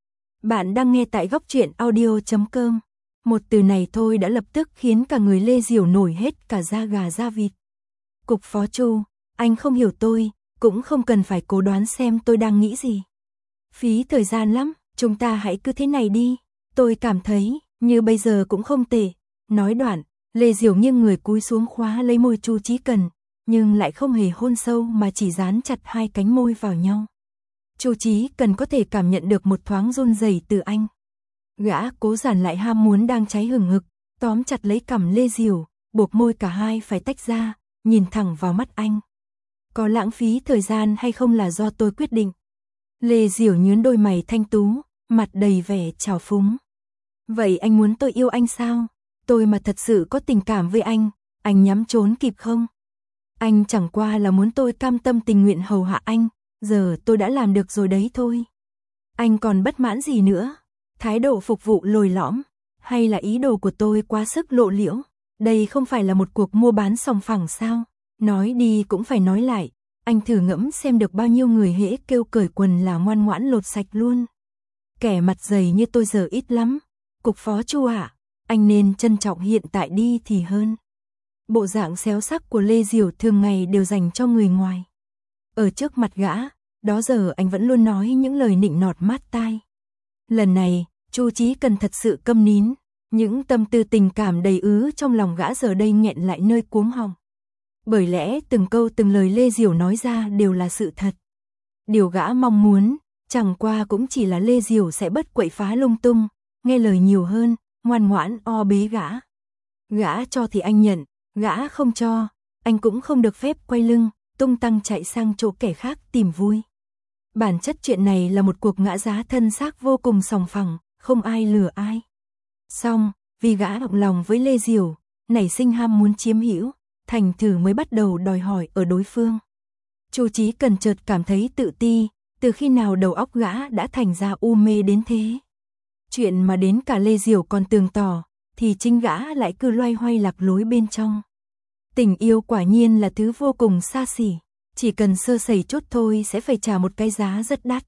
Bạn đang nghe tại góc truyện audio.com. Một từ này thôi đã lập tức khiến cả người Lê Diểu nổi hết cả da gà da vịt. Cục Phó Chu, anh không hiểu tôi, cũng không cần phải cố đoán xem tôi đang nghĩ gì. Phí thời gian lắm, chúng ta hãy cứ thế này đi, tôi cảm thấy như bây giờ cũng không tệ. Nói đoạn, Lê Diểu nghiêng người cúi xuống khóa lấy môi Chu Chí Cần, nhưng lại không hề hôn sâu mà chỉ dán chặt hai cánh môi vào nhau. Chu Chí Cần có thể cảm nhận được một thoáng run rẩy từ anh. Gã cố giản lại ham muốn đang cháy hừng hực, tóm chặt lấy cằm Lê Diểu, buộc môi cả hai phải tách ra, nhìn thẳng vào mắt anh. Có lãng phí thời gian hay không là do tôi quyết định. Lê Diểu nhướng đôi mày thanh tú, mặt đầy vẻ trào phúng. Vậy anh muốn tôi yêu anh sao? Tôi mà thật sự có tình cảm với anh nhắm trốn kịp không? Anh chẳng qua là muốn tôi cam tâm tình nguyện hầu hạ anh, giờ tôi đã làm được rồi đấy thôi. Anh còn bất mãn gì nữa? Thái độ phục vụ lồi lõm, hay là ý đồ của tôi quá sức lộ liễu? Đây không phải là một cuộc mua bán sòng phẳng sao? Nói đi cũng phải nói lại, anh thử ngẫm xem được bao nhiêu người hễ kêu cởi quần là ngoan ngoãn lột sạch luôn. Kẻ mặt dày như tôi giờ ít lắm. Cục phó Chu ạ, anh nên trân trọng hiện tại đi thì hơn. Bộ dạng xéo sắc của Lê Diểu thường ngày đều dành cho người ngoài. Ở trước mặt gã, đó giờ anh vẫn luôn nói những lời nịnh nọt mát tai. Lần này, Chu Chí Cần thật sự câm nín, những tâm tư tình cảm đầy ứ trong lòng gã giờ đây nghẹn lại nơi cuống họng. Bởi lẽ từng câu từng lời Lê Diểu nói ra đều là sự thật. Điều gã mong muốn, chẳng qua cũng chỉ là Lê Diểu sẽ bớt quậy phá lung tung, nghe lời nhiều hơn, ngoan ngoãn o bế gã. Gã cho thì anh nhận, gã không cho, anh cũng không được phép quay lưng, tung tăng chạy sang chỗ kẻ khác tìm vui. Bản chất chuyện này là một cuộc ngã giá thân xác vô cùng sòng phẳng, không ai lừa ai. Xong, vì gã động lòng với Lê Diểu, nảy sinh ham muốn chiếm hữu, thành thử mới bắt đầu đòi hỏi ở đối phương. Chu Chí Cần chợt cảm thấy tự ti, từ khi nào đầu óc gã đã thành ra u mê đến thế. Chuyện mà đến cả Lê Diểu còn tường tỏ, thì chính gã lại cứ loay hoay lạc lối bên trong. Tình yêu quả nhiên là thứ vô cùng xa xỉ, chỉ cần sơ sẩy chút thôi sẽ phải trả một cái giá rất đắt.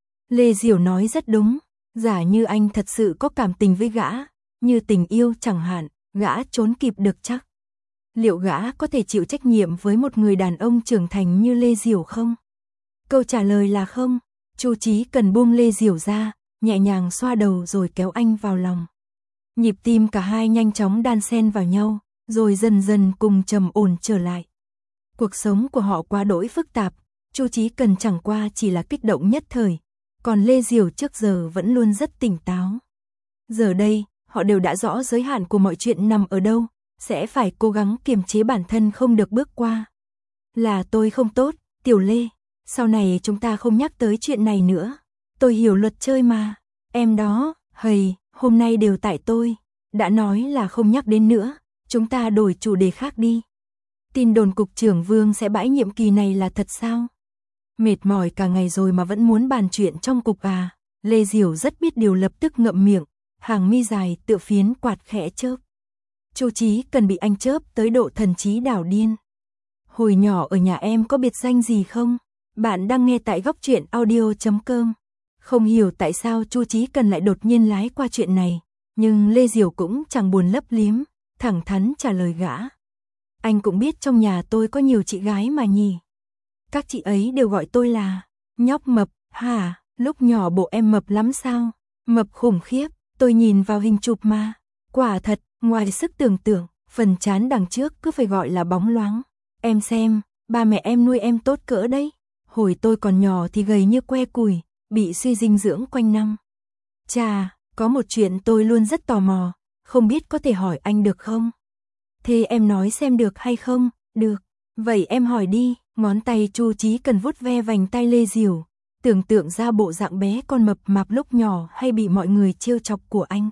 Lê Diểu nói rất đúng, giả như anh thật sự có cảm tình với gã, như tình yêu chẳng hạn, gã trốn kịp được chắc. Liệu gã có thể chịu trách nhiệm với một người đàn ông trưởng thành như Lê Diểu không? Câu trả lời là không. Chu Chí Cần buông Lê Diểu ra, nhẹ nhàng xoa đầu rồi kéo anh vào lòng. Nhịp tim cả hai nhanh chóng đan xen vào nhau, rồi dần dần cùng trầm ổn trở lại. Cuộc sống của họ quá đỗi phức tạp, Chu Chí Cần chẳng qua chỉ là kích động nhất thời, còn Lê Diểu trước giờ vẫn luôn rất tỉnh táo. Giờ đây, họ đều đã rõ giới hạn của mọi chuyện nằm ở đâu, sẽ phải cố gắng kiềm chế bản thân không được bước qua. Là tôi không tốt, Tiểu Lê, sau này chúng ta không nhắc tới chuyện này nữa. Tôi hiểu luật chơi mà, em đó, hầy, hôm nay đều tại tôi, đã nói là không nhắc đến nữa, chúng ta đổi chủ đề khác đi. Tin đồn cục trưởng Vương sẽ bãi nhiệm kỳ này là thật sao? Mệt mỏi cả ngày rồi mà vẫn muốn bàn chuyện trong cục à? Lê Diểu rất biết điều lập tức ngậm miệng, hàng mi dài tựa phiến quạt khẽ chớp. Chu Chí Cần bị anh chớp tới độ thần trí đảo điên. Hồi nhỏ ở nhà em có biệt danh gì không? Bạn đang nghe tại góc truyện audio.com. Không hiểu tại sao Chu Chí Cần lại đột nhiên lái qua chuyện này, nhưng Lê Diểu cũng chẳng buồn lấp liếm, thẳng thắn trả lời gã. Anh cũng biết trong nhà tôi có nhiều chị gái mà nhỉ. Các chị ấy đều gọi tôi là nhóc mập, hả? Lúc nhỏ bộ em mập lắm sao? Mập khủng khiếp, tôi nhìn vào hình chụp mà. Quả thật, ngoài sức tưởng tượng, phần trán đằng trước cứ phải gọi là bóng loáng. Em xem, ba mẹ em nuôi em tốt cỡ đấy. Hồi tôi còn nhỏ thì gầy như que củi, bị suy dinh dưỡng quanh năm. Chà, có một chuyện tôi luôn rất tò mò, không biết có thể hỏi anh được không? Thế em nói xem được hay không? Được, vậy em hỏi đi. Ngón tay Chu Chí Cần vuốt ve vành tay Lê Diểu, tưởng tượng ra bộ dạng bé con mập mạp lúc nhỏ hay bị mọi người trêu chọc của anh.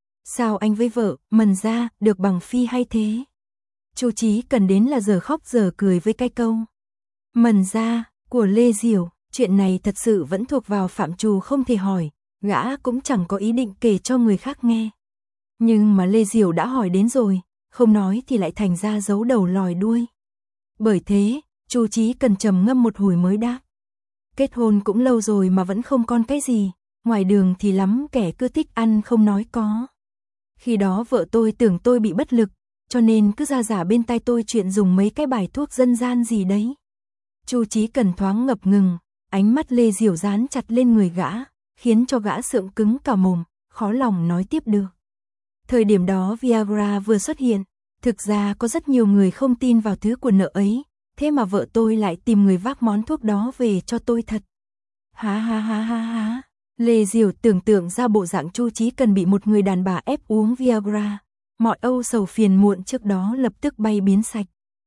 Sao anh với vợ, Mần Gia, được bằng phi hay thế? Chu Chí Cần đến là giờ khóc giờ cười với cái câu Mần Gia của Lê Diểu, chuyện này thật sự vẫn thuộc vào phạm trù không thể hỏi, gã cũng chẳng có ý định kể cho người khác nghe. Nhưng mà Lê Diểu đã hỏi đến rồi, không nói thì lại thành ra giấu đầu lòi đuôi. Bởi thế, Chu Chí Cần trầm ngâm một hồi mới đáp. Kết hôn cũng lâu rồi mà vẫn không con cái gì, ngoài đường thì lắm kẻ cứ thích ăn không nói có. Khi đó vợ tôi tưởng tôi bị bất lực, cho nên cứ ra giả bên tai tôi chuyện dùng mấy cái bài thuốc dân gian gì đấy. Chu Chí Cần thoáng ngập ngừng, ánh mắt Lê Diểu dán chặt lên người gã, khiến cho gã sượng cứng cả mồm, khó lòng nói tiếp được. Thời điểm đó Viagra vừa xuất hiện, thực ra có rất nhiều người không tin vào thứ của nợ ấy, thế mà vợ tôi lại tìm người vác món thuốc đó về cho tôi thật. Há há há há há. Lê Diểu tưởng tượng ra bộ dạng Chu Chí Cần bị một người đàn bà ép uống Viagra, mọi âu sầu phiền muộn trước đó lập tức bay biến sạch.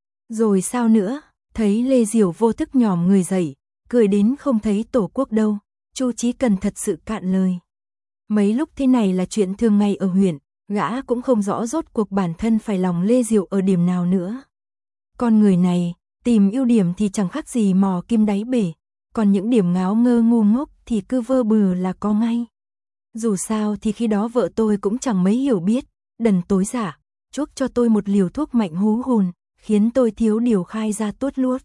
Rồi sao nữa? Thấy Lê Diểu vô thức nhòm người dậy, cười đến không thấy tổ quốc đâu, Chu Chí Cần thật sự cạn lời. Mấy lúc thế này là chuyện thường ngày ở huyện, Gã cũng không rõ rốt cuộc bản thân phải lòng Lê Diệu ở điểm nào nữa. Con người này, tìm ưu điểm thì chẳng khác gì mò kim đáy bể, còn những điểm ngáo ngơ ngu ngốc thì cứ vơ bừa là có ngay. Dù sao thì khi đó vợ tôi cũng chẳng mấy hiểu biết, đần tối giả, chuốc cho tôi một liều thuốc mạnh hú hồn, khiến tôi thiếu điều khai ra tuốt luốt.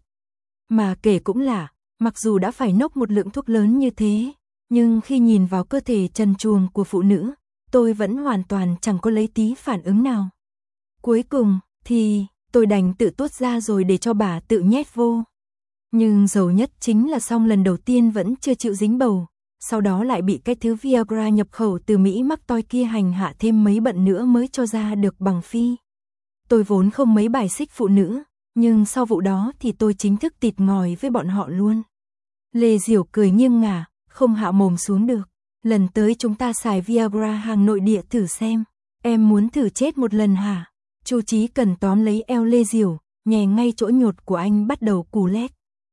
Mà kể cũng lạ, mặc dù đã phải nốc một lượng thuốc lớn như thế, nhưng khi nhìn vào cơ thể trần truồng của phụ nữ, tôi vẫn hoàn toàn chẳng có lấy tí phản ứng nào. Cuối cùng thì tôi đành tự tuốt ra rồi để cho bà tự nhét vô. Nhưng giàu nhất chính là xong lần đầu tiên vẫn chưa chịu dính bầu, sau đó lại bị cái thứ Viagra nhập khẩu từ Mỹ mắc toi kia hành hạ thêm mấy bận nữa mới cho ra được bằng phi. Tôi vốn không mấy bài xích phụ nữ, nhưng sau vụ đó thì tôi chính thức tịt ngòi với bọn họ luôn. Lê Diểu cười nghiêng ngả, không hạ mồm xuống được. Lần tới chúng ta xài Viagra hàng nội địa thử xem. Em muốn thử chết một lần hả? Chu Chí Cần tóm lấy eo Lê Diểu, nhè ngay chỗ nhột của anh bắt đầu cù lét.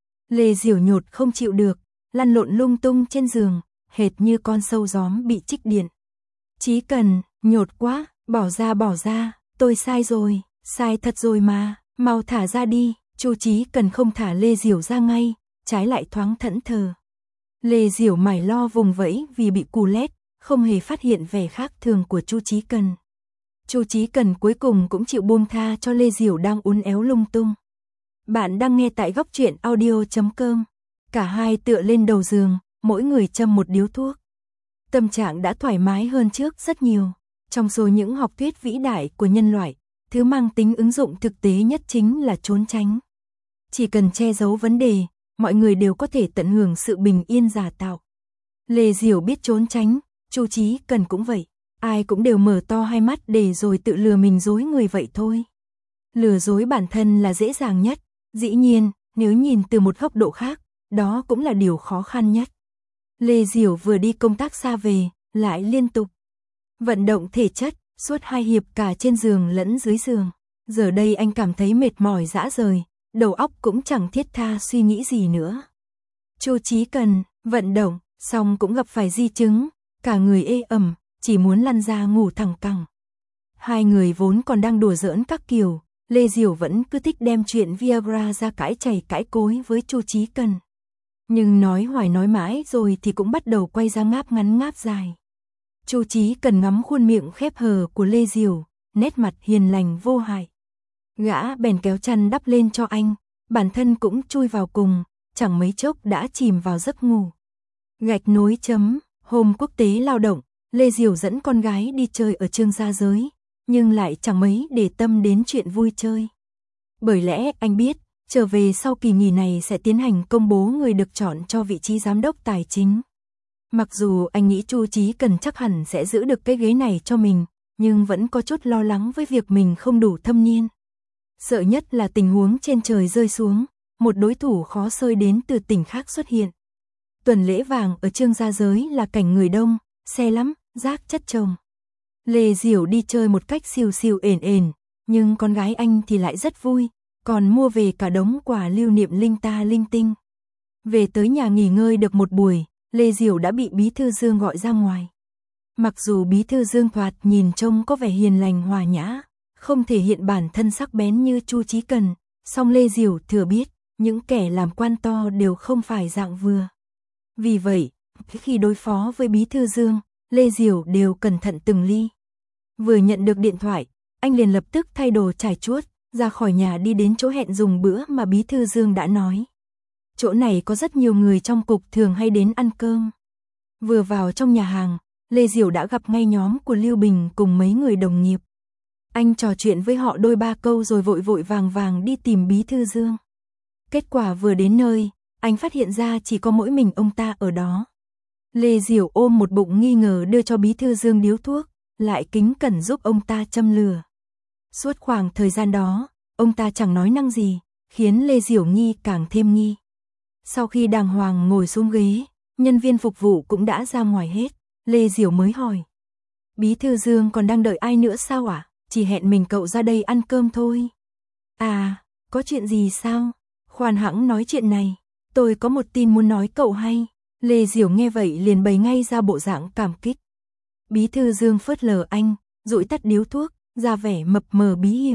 Lê Diểu nhột không chịu được, lăn lộn lung tung trên giường, hệt như con sâu gióm bị trích điện. Chí Cần, nhột quá, bỏ ra, tôi sai rồi, sai thật rồi mà, mau thả ra đi. Chu Chí Cần không thả Lê Diểu ra ngay, trái lại thoáng thẫn thờ. Lê Diểu mải lo vùng vẫy vì bị cù lét, không hề phát hiện vẻ khác thường của Chu Chí Cần. Chu Chí Cần cuối cùng cũng chịu buông tha cho Lê Diểu đang uốn éo lung tung. Bạn đang nghe tại góc truyện audio.com. Cả hai tựa lên đầu giường, mỗi người châm một điếu thuốc. Tâm trạng đã thoải mái hơn trước rất nhiều. Trong số những học thuyết vĩ đại của nhân loại, thứ mang tính ứng dụng thực tế nhất chính là trốn tránh. Chỉ cần che giấu vấn đề, mọi người đều có thể tận hưởng sự bình yên giả tạo. Lê Diểu biết trốn tránh, Chu Chí Cần cũng vậy. Ai cũng đều mở to hai mắt để rồi tự lừa mình dối người vậy thôi. Lừa dối bản thân là dễ dàng nhất, dĩ nhiên, nếu nhìn từ một góc độ khác, đó cũng là điều khó khăn nhất. Lê Diểu vừa đi công tác xa về, lại liên tục vận động thể chất, suốt 2 hiệp cả trên giường lẫn dưới giường. Giờ đây anh cảm thấy mệt mỏi rã rời, đầu óc cũng chẳng thiết tha suy nghĩ gì nữa. Chu Chí Cần, vận động, xong cũng gặp phải di chứng, cả người ê ẩm, chỉ muốn lăn ra ngủ thẳng cẳng. Hai người vốn còn đang đùa giỡn các kiểu, Lê Diểu vẫn cứ thích đem chuyện Viagra ra cãi chày cãi cối với Chu Chí Cần. Nhưng nói hoài nói mãi rồi thì cũng bắt đầu quay ra ngáp ngắn ngáp dài. Chu Chí Cần ngắm khuôn miệng khép hờ của Lê Diểu, nét mặt hiền lành vô hại. Gã bèn kéo chăn đắp lên cho anh, bản thân cũng chui vào cùng, chẳng mấy chốc đã chìm vào giấc ngủ. Gạch nối chấm, hôm quốc tế lao động, Lê Diểu dẫn con gái đi chơi ở Trương Gia Giới, nhưng lại chẳng mấy để tâm đến chuyện vui chơi. Bởi lẽ anh biết, trở về sau kỳ nghỉ này sẽ tiến hành công bố người được chọn cho vị trí giám đốc tài chính. Mặc dù anh nghĩ Chu Chí Cần chắc hẳn sẽ giữ được cái ghế này cho mình, nhưng vẫn có chút lo lắng với việc mình không đủ thâm niên. Sợ nhất là tình huống trên trời rơi xuống, một đối thủ khó xơi đến từ tỉnh khác xuất hiện. Tuần lễ vàng ở Trương Gia Giới là cảnh người đông, xe lắm, rác chất chồng. Lê Diểu đi chơi một cách siêu siêu ền ền, nhưng con gái anh thì lại rất vui, còn mua về cả đống quà lưu niệm linh ta linh tinh. Về tới nhà nghỉ ngơi được một buổi, Lê Diểu đã bị Bí thư Dương gọi ra ngoài. Mặc dù Bí thư Dương thoạt nhìn trông có vẻ hiền lành hòa nhã, không thể hiện bản thân sắc bén như Chu Chí Cần, song Lê Diểu thừa biết, những kẻ làm quan to đều không phải dạng vừa. Vì vậy, khi đối phó với Bí thư Dương, Lê Diểu đều cẩn thận từng ly. Vừa nhận được điện thoại, anh liền lập tức thay đồ trải chuốt, ra khỏi nhà đi đến chỗ hẹn dùng bữa mà Bí thư Dương đã nói. Chỗ này có rất nhiều người trong cục thường hay đến ăn cơm. Vừa vào trong nhà hàng, Lê Diểu đã gặp ngay nhóm của Lưu Bình cùng mấy người đồng nghiệp. Anh trò chuyện với họ đôi ba câu rồi vội vội vàng vàng đi tìm Bí thư Dương. Kết quả vừa đến nơi, anh phát hiện ra chỉ có mỗi mình ông ta ở đó. Lê Diểu ôm một bụng nghi ngờ đưa cho Bí thư Dương điếu thuốc, lại kính cẩn giúp ông ta châm lửa. Suốt khoảng thời gian đó, ông ta chẳng nói năng gì, khiến Lê Diểu nghi càng thêm nghi. Sau khi đàng hoàng ngồi xuống ghế, nhân viên phục vụ cũng đã ra ngoài hết, Lê Diểu mới hỏi. Bí thư Dương còn đang đợi ai nữa sao ạ? Chỉ hẹn mình cậu ra đây ăn cơm thôi. À, có chuyện gì sao? Khoan hẵng nói chuyện này, tôi có một tin muốn nói cậu hay. Lê Diểu nghe vậy liền bày ngay ra bộ dạng cảm kích. Bí thư Dương phớt lờ anh, dụi tắt điếu thuốc, ra vẻ mập mờ bí hiểm.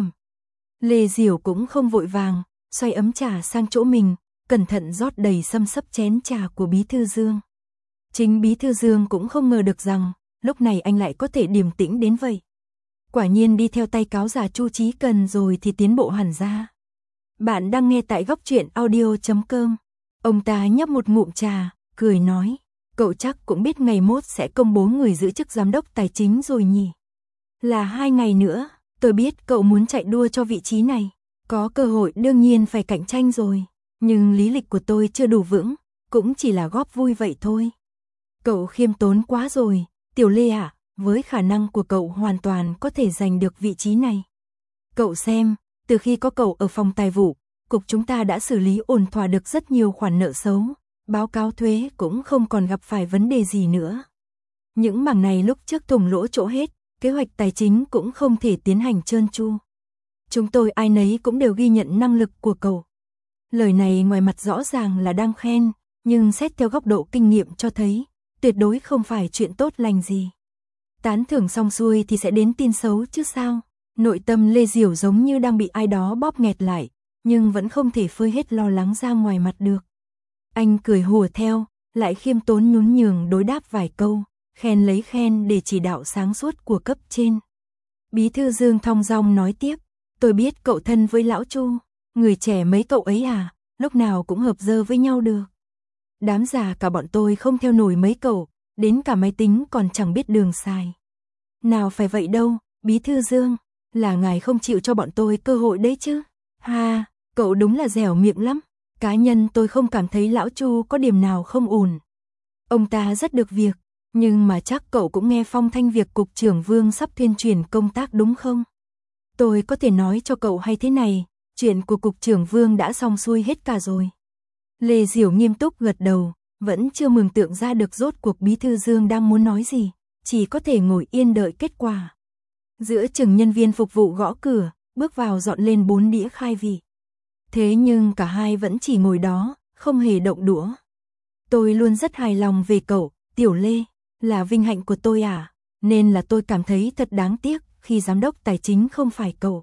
Lê Diểu cũng không vội vàng, xoay ấm trà sang chỗ mình, cẩn thận rót đầy xâm xấp chén trà của Bí Thư Dương. Chính Bí Thư Dương cũng không ngờ được rằng, lúc này anh lại có thể điềm tĩnh đến vậy. Quả nhiên đi theo tay cáo già Chu Chí Cần rồi thì tiến bộ hẳn ra. Bạn đang nghe tại góc truyện audio.com. Ông ta nhấp một ngụm trà, cười nói, cậu chắc cũng biết ngày mốt sẽ công bố người giữ chức giám đốc tài chính rồi nhỉ. Là 2 ngày nữa, tôi biết cậu muốn chạy đua cho vị trí này. Có cơ hội đương nhiên phải cạnh tranh rồi. Nhưng lý lịch của tôi chưa đủ vững, cũng chỉ là góp vui vậy thôi. Cậu khiêm tốn quá rồi, Tiểu Lê ạ, với khả năng của cậu hoàn toàn có thể giành được vị trí này. Cậu xem, từ khi có cậu ở phòng tài vụ, cục chúng ta đã xử lý ổn thỏa được rất nhiều khoản nợ xấu, báo cáo thuế cũng không còn gặp phải vấn đề gì nữa. Những mảng này lúc trước thủng lỗ chỗ hết, kế hoạch tài chính cũng không thể tiến hành trơn tru. Chúng tôi ai nấy cũng đều ghi nhận năng lực của cậu. Lời này ngoài mặt rõ ràng là đang khen, nhưng xét theo góc độ kinh nghiệm cho thấy, tuyệt đối không phải chuyện tốt lành gì. Tán thưởng xong xuôi thì sẽ đến tin xấu chứ sao. Nội tâm Lê Diểu giống như đang bị ai đó bóp nghẹt lại, nhưng vẫn không thể phơi hết lo lắng ra ngoài mặt được. Anh cười hùa theo, lại khiêm tốn nhún nhường đối đáp vài câu, khen lấy khen để chỉ đạo sáng suốt của cấp trên. Bí thư Dương thong dong nói tiếp, tôi biết cậu thân với lão Chu, người trẻ mấy cậu ấy à, lúc nào cũng hợp dơ với nhau được. Đám già cả bọn tôi không theo nổi mấy cậu, đến cả máy tính còn chẳng biết đường xài. Nào phải vậy đâu, Bí thư Dương, là ngài không chịu cho bọn tôi cơ hội đấy chứ. Ha, cậu đúng là dẻo miệng lắm, cá nhân tôi không cảm thấy lão Chu có điểm nào không ổn. Ông ta rất được việc, nhưng mà chắc cậu cũng nghe phong thanh việc cục trưởng Vương sắp thuyên chuyển công tác đúng không? Tôi có thể nói cho cậu hay thế này, chuyện của cục trưởng Vương đã xong xuôi hết cả rồi. Lê Diểu nghiêm túc gật đầu, vẫn chưa mường tượng ra được rốt cuộc Bí thư Dương đang muốn nói gì, chỉ có thể ngồi yên đợi kết quả. Giữa chừng nhân viên phục vụ gõ cửa, bước vào dọn lên 4 đĩa khai vị. Thế nhưng cả hai vẫn chỉ ngồi đó, không hề động đũa. Tôi luôn rất hài lòng về cậu, Tiểu Lê, là vinh hạnh của tôi à, nên là tôi cảm thấy thật đáng tiếc khi giám đốc tài chính không phải cậu.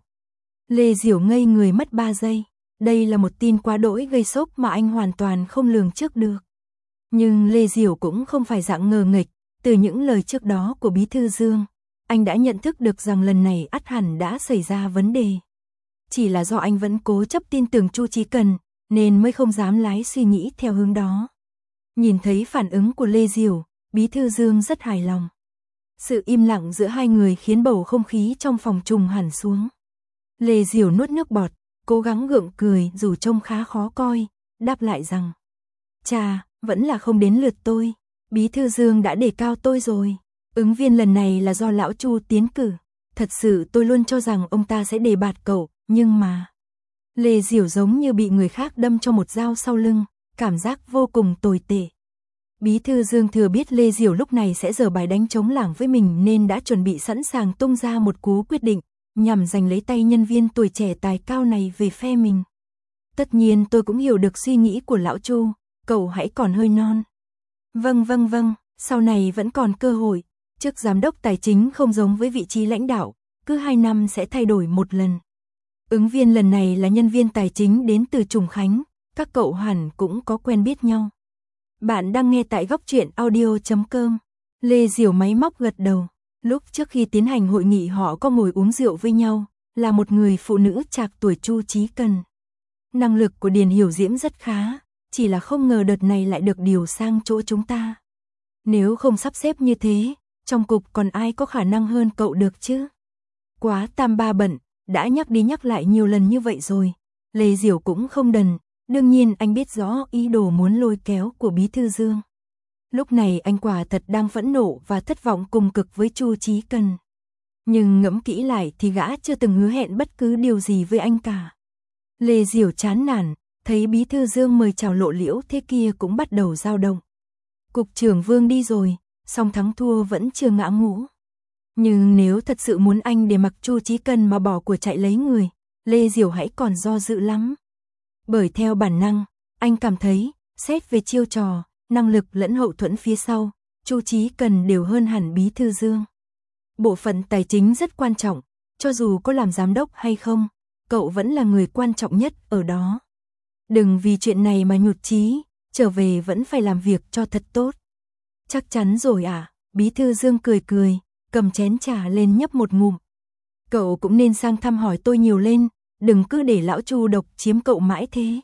Lê Diểu ngây người mất 3 giây, đây là một tin quá đỗi gây sốc mà anh hoàn toàn không lường trước được. Nhưng Lê Diểu cũng không phải dạng ngờ nghịch, từ những lời trước đó của Bí thư Dương, anh đã nhận thức được rằng lần này ắt hẳn đã xảy ra vấn đề. Chỉ là do anh vẫn cố chấp tin tưởng Chu Chí Cần, nên mới không dám lái suy nghĩ theo hướng đó. Nhìn thấy phản ứng của Lê Diểu, Bí thư Dương rất hài lòng. Sự im lặng giữa hai người khiến bầu không khí trong phòng trùng hẳn xuống. Lê Diểu nuốt nước bọt, cố gắng gượng cười dù trông khá khó coi, đáp lại rằng: "Chà, vẫn là không đến lượt tôi, Bí thư Dương đã đề cao tôi rồi. Ứng viên lần này là do lão Chu tiến cử. Thật sự tôi luôn cho rằng ông ta sẽ đề bạt cậu, nhưng mà..." Lê Diểu giống như bị người khác đâm cho một dao sau lưng, cảm giác vô cùng tồi tệ. Bí thư Dương thừa biết Lê Diểu lúc này sẽ giở bài đánh trống lảng với mình nên đã chuẩn bị sẵn sàng tung ra một cú quyết định, nhằm giành lấy tay nhân viên tuổi trẻ tài cao này về phe mình. Tất nhiên tôi cũng hiểu được suy nghĩ của lão Chu, cậu hãy còn hơi non. Vâng, sau này vẫn còn cơ hội, chức giám đốc tài chính không giống với vị trí lãnh đạo, cứ 2 năm sẽ thay đổi một lần. Ứng viên lần này là nhân viên tài chính đến từ Trùng Khánh, các cậu hẳn cũng có quen biết nhau. Bạn đang nghe tại góc truyện audio.com. Lê Diểu máy móc gật đầu. Lúc trước khi tiến hành hội nghị họ có ngồi uống rượu với nhau, là một người phụ nữ trạc tuổi Chu Chí Cần. Năng lực của Điền Hiểu Diễm rất khá, chỉ là không ngờ đợt này lại được điều sang chỗ chúng ta. Nếu không sắp xếp như thế, trong cục còn ai có khả năng hơn cậu được chứ? Quá tam ba bận, đã nhắc đi nhắc lại nhiều lần như vậy rồi. Lê Diểu cũng không đần, đương nhiên anh biết rõ ý đồ muốn lôi kéo của Bí thư Dương. Lúc này anh quả thật đang phẫn nộ và thất vọng cùng cực với Chu Chí Cần. Nhưng ngẫm kỹ lại thì gã chưa từng hứa hẹn bất cứ điều gì với anh cả. Lê Diểu chán nản, thấy Bí thư Dương mời chào lộ liễu thế kia cũng bắt đầu dao động. Cục trưởng Vương đi rồi, song thắng thua vẫn chưa ngã ngũ. Nhưng nếu thật sự muốn anh để mặc Chu Chí Cần mà bỏ của chạy lấy người, Lê Diểu hãy còn do dự lắm. Bởi theo bản năng, anh cảm thấy, xét về chiêu trò, năng lực lẫn hậu thuẫn phía sau, Chu Chí Cần đều hơn hẳn Bí thư Dương. Bộ phận tài chính rất quan trọng, cho dù có làm giám đốc hay không, cậu vẫn là người quan trọng nhất ở đó. Đừng vì chuyện này mà nhụt chí, trở về vẫn phải làm việc cho thật tốt. Chắc chắn rồi à, Bí thư Dương cười cười, cầm chén trà lên nhấp một ngụm. Cậu cũng nên sang thăm hỏi tôi nhiều lên, đừng cứ để lão Chu độc chiếm cậu mãi thế.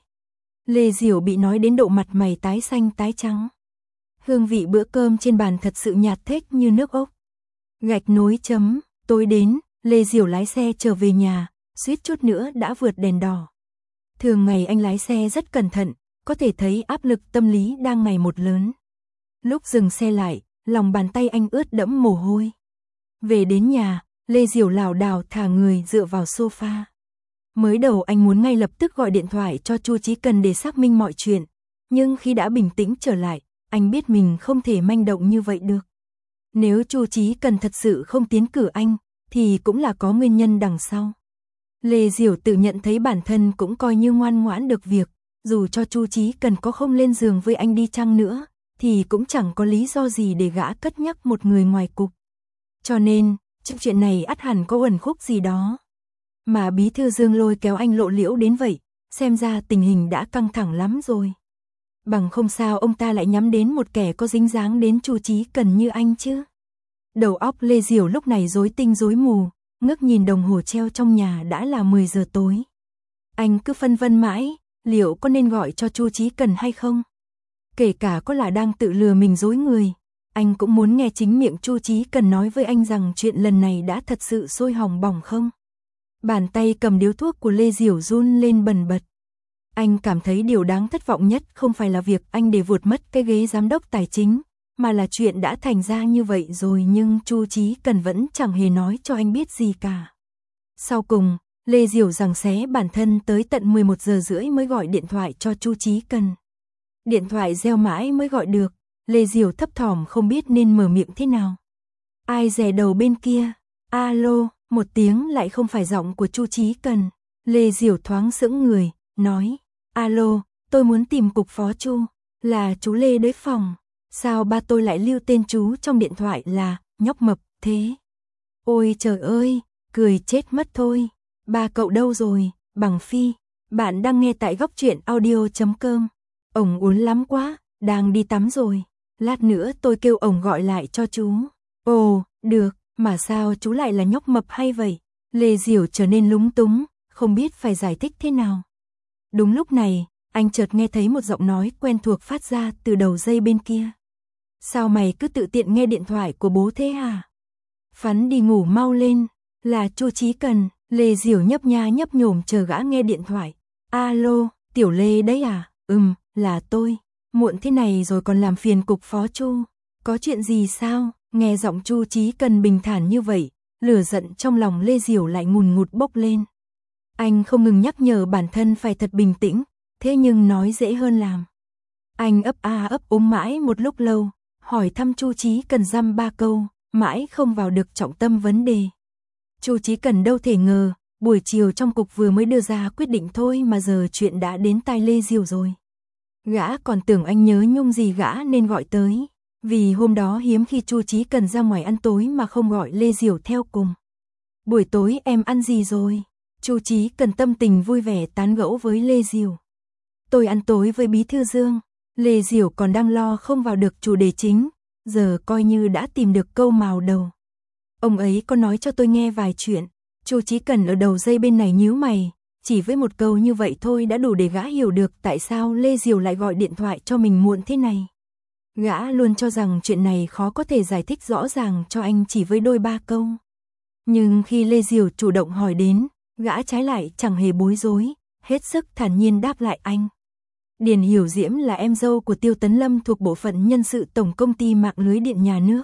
Lê Diểu bị nói đến độ mặt mày tái xanh tái trắng. Hương vị bữa cơm trên bàn thật sự nhạt thếch như nước ốc. Gạch nối chấm, tối đến, Lê Diểu lái xe trở về nhà, suýt chút nữa đã vượt đèn đỏ. Thường ngày anh lái xe rất cẩn thận, có thể thấy áp lực tâm lý đang ngày một lớn. Lúc dừng xe lại, lòng bàn tay anh ướt đẫm mồ hôi. Về đến nhà, Lê Diểu lảo đảo thả người dựa vào sofa. Mới đầu anh muốn ngay lập tức gọi điện thoại cho Chu Chí Cần để xác minh mọi chuyện, nhưng khi đã bình tĩnh trở lại, anh biết mình không thể manh động như vậy được. Nếu Chu Chí Cần thật sự không tiến cử anh, thì cũng là có nguyên nhân đằng sau. Lê Diểu tự nhận thấy bản thân cũng coi như ngoan ngoãn được việc, dù cho Chu Chí Cần có không lên giường với anh đi chăng nữa, thì cũng chẳng có lý do gì để gã cất nhắc một người ngoài cục. Cho nên, trong chuyện này ắt hẳn có uẩn khúc gì đó. Mà Bí thư Dương lôi kéo anh lộ liễu đến vậy, xem ra tình hình đã căng thẳng lắm rồi. Bằng không sao ông ta lại nhắm đến một kẻ có dính dáng đến Chu Chí Cần như anh chứ. Đầu óc Lê Diểu lúc này rối tinh rối mù, ngước nhìn đồng hồ treo trong nhà đã là 10 giờ tối. Anh cứ phân vân mãi, liệu có nên gọi cho Chu Chí Cần hay không? Kể cả có là đang tự lừa mình dối người, anh cũng muốn nghe chính miệng Chu Chí Cần nói với anh rằng chuyện lần này đã thật sự sôi hỏng bỏng không? Bàn tay cầm điếu thuốc của Lê Diểu run lên bần bật. Anh cảm thấy điều đáng thất vọng nhất không phải là việc anh để vụt mất cái ghế giám đốc tài chính, mà là chuyện đã thành ra như vậy rồi nhưng Chu Chí Cần vẫn chẳng hề nói cho anh biết gì cả. Sau cùng, Lê Diểu giằng xé bản thân tới tận 11 giờ rưỡi mới gọi điện thoại cho Chu Chí Cần. Điện thoại reo mãi mới gọi được, Lê Diểu thấp thỏm không biết nên mở miệng thế nào. Ai dè đầu bên kia? Alo, một tiếng lại không phải giọng của Chu Chí Cần. Lê Diểu thoáng sững người, nói, alo, tôi muốn tìm cục phó Chu, là chú Lê đấy phòng. Sao ba tôi lại lưu tên chú trong điện thoại là nhóc mập thế? Ôi trời ơi, cười chết mất thôi. Ba cậu đâu rồi, Bằng Phi? Bạn đang nghe tại góc truyện audio.com. Ổng uốn lắm quá, đang đi tắm rồi. Lát nữa tôi kêu ổng gọi lại cho chú. Ồ, được, mà sao chú lại là nhóc mập hay vậy? Lê Diểu trở nên lúng túng, không biết phải giải thích thế nào. Đúng lúc này, anh chợt nghe thấy một giọng nói quen thuộc phát ra từ đầu dây bên kia. Sao mày cứ tự tiện nghe điện thoại của bố thế hả? Phắn đi ngủ mau lên, là Chu Chí Cần. Lê Diểu nhấp nha nhấp nhổm chờ gã nghe điện thoại. Alo, Tiểu Lê đấy à? Là tôi. Muộn thế này rồi còn làm phiền cục phó Chu. Có chuyện gì sao? Nghe giọng Chu Chí Cần bình thản như vậy, lửa giận trong lòng Lê Diểu lại ngùn ngụt bốc lên. Anh không ngừng nhắc nhở bản thân phải thật bình tĩnh, thế nhưng nói dễ hơn làm. Anh ấp a ấp úng mãi một lúc lâu, hỏi thăm Chu Chí Cần dăm ba câu, mãi không vào được trọng tâm vấn đề. Chu Chí Cần đâu thể ngờ, buổi chiều trong cục vừa mới đưa ra quyết định thôi mà giờ chuyện đã đến tai Lê Diểu rồi. Gã còn tưởng anh nhớ nhung gì gã nên gọi tới, vì hôm đó hiếm khi Chu Chí Cần ra ngoài ăn tối mà không gọi Lê Diểu theo cùng. Buổi tối em ăn gì rồi? Chu Chí Cần tâm tình vui vẻ tán gẫu với Lê Diểu. Tôi ăn tối với Bí thư Dương. Lê Diểu còn đang lo không vào được chủ đề chính, giờ coi như đã tìm được câu mào đầu. Ông ấy có nói cho tôi nghe vài chuyện. Chu Chí Cần ở đầu dây bên này nhíu mày, chỉ với một câu như vậy thôi đã đủ để gã hiểu được tại sao Lê Diểu lại gọi điện thoại cho mình muộn thế này. Gã luôn cho rằng chuyện này khó có thể giải thích rõ ràng cho anh chỉ với đôi ba câu. Nhưng khi Lê Diểu chủ động hỏi đến, gã trái lại chẳng hề bối rối, hết sức thản nhiên đáp lại anh. Điền Hiểu Diễm là em dâu của Tiêu Tấn Lâm thuộc bộ phận nhân sự tổng công ty mạng lưới điện nhà nước.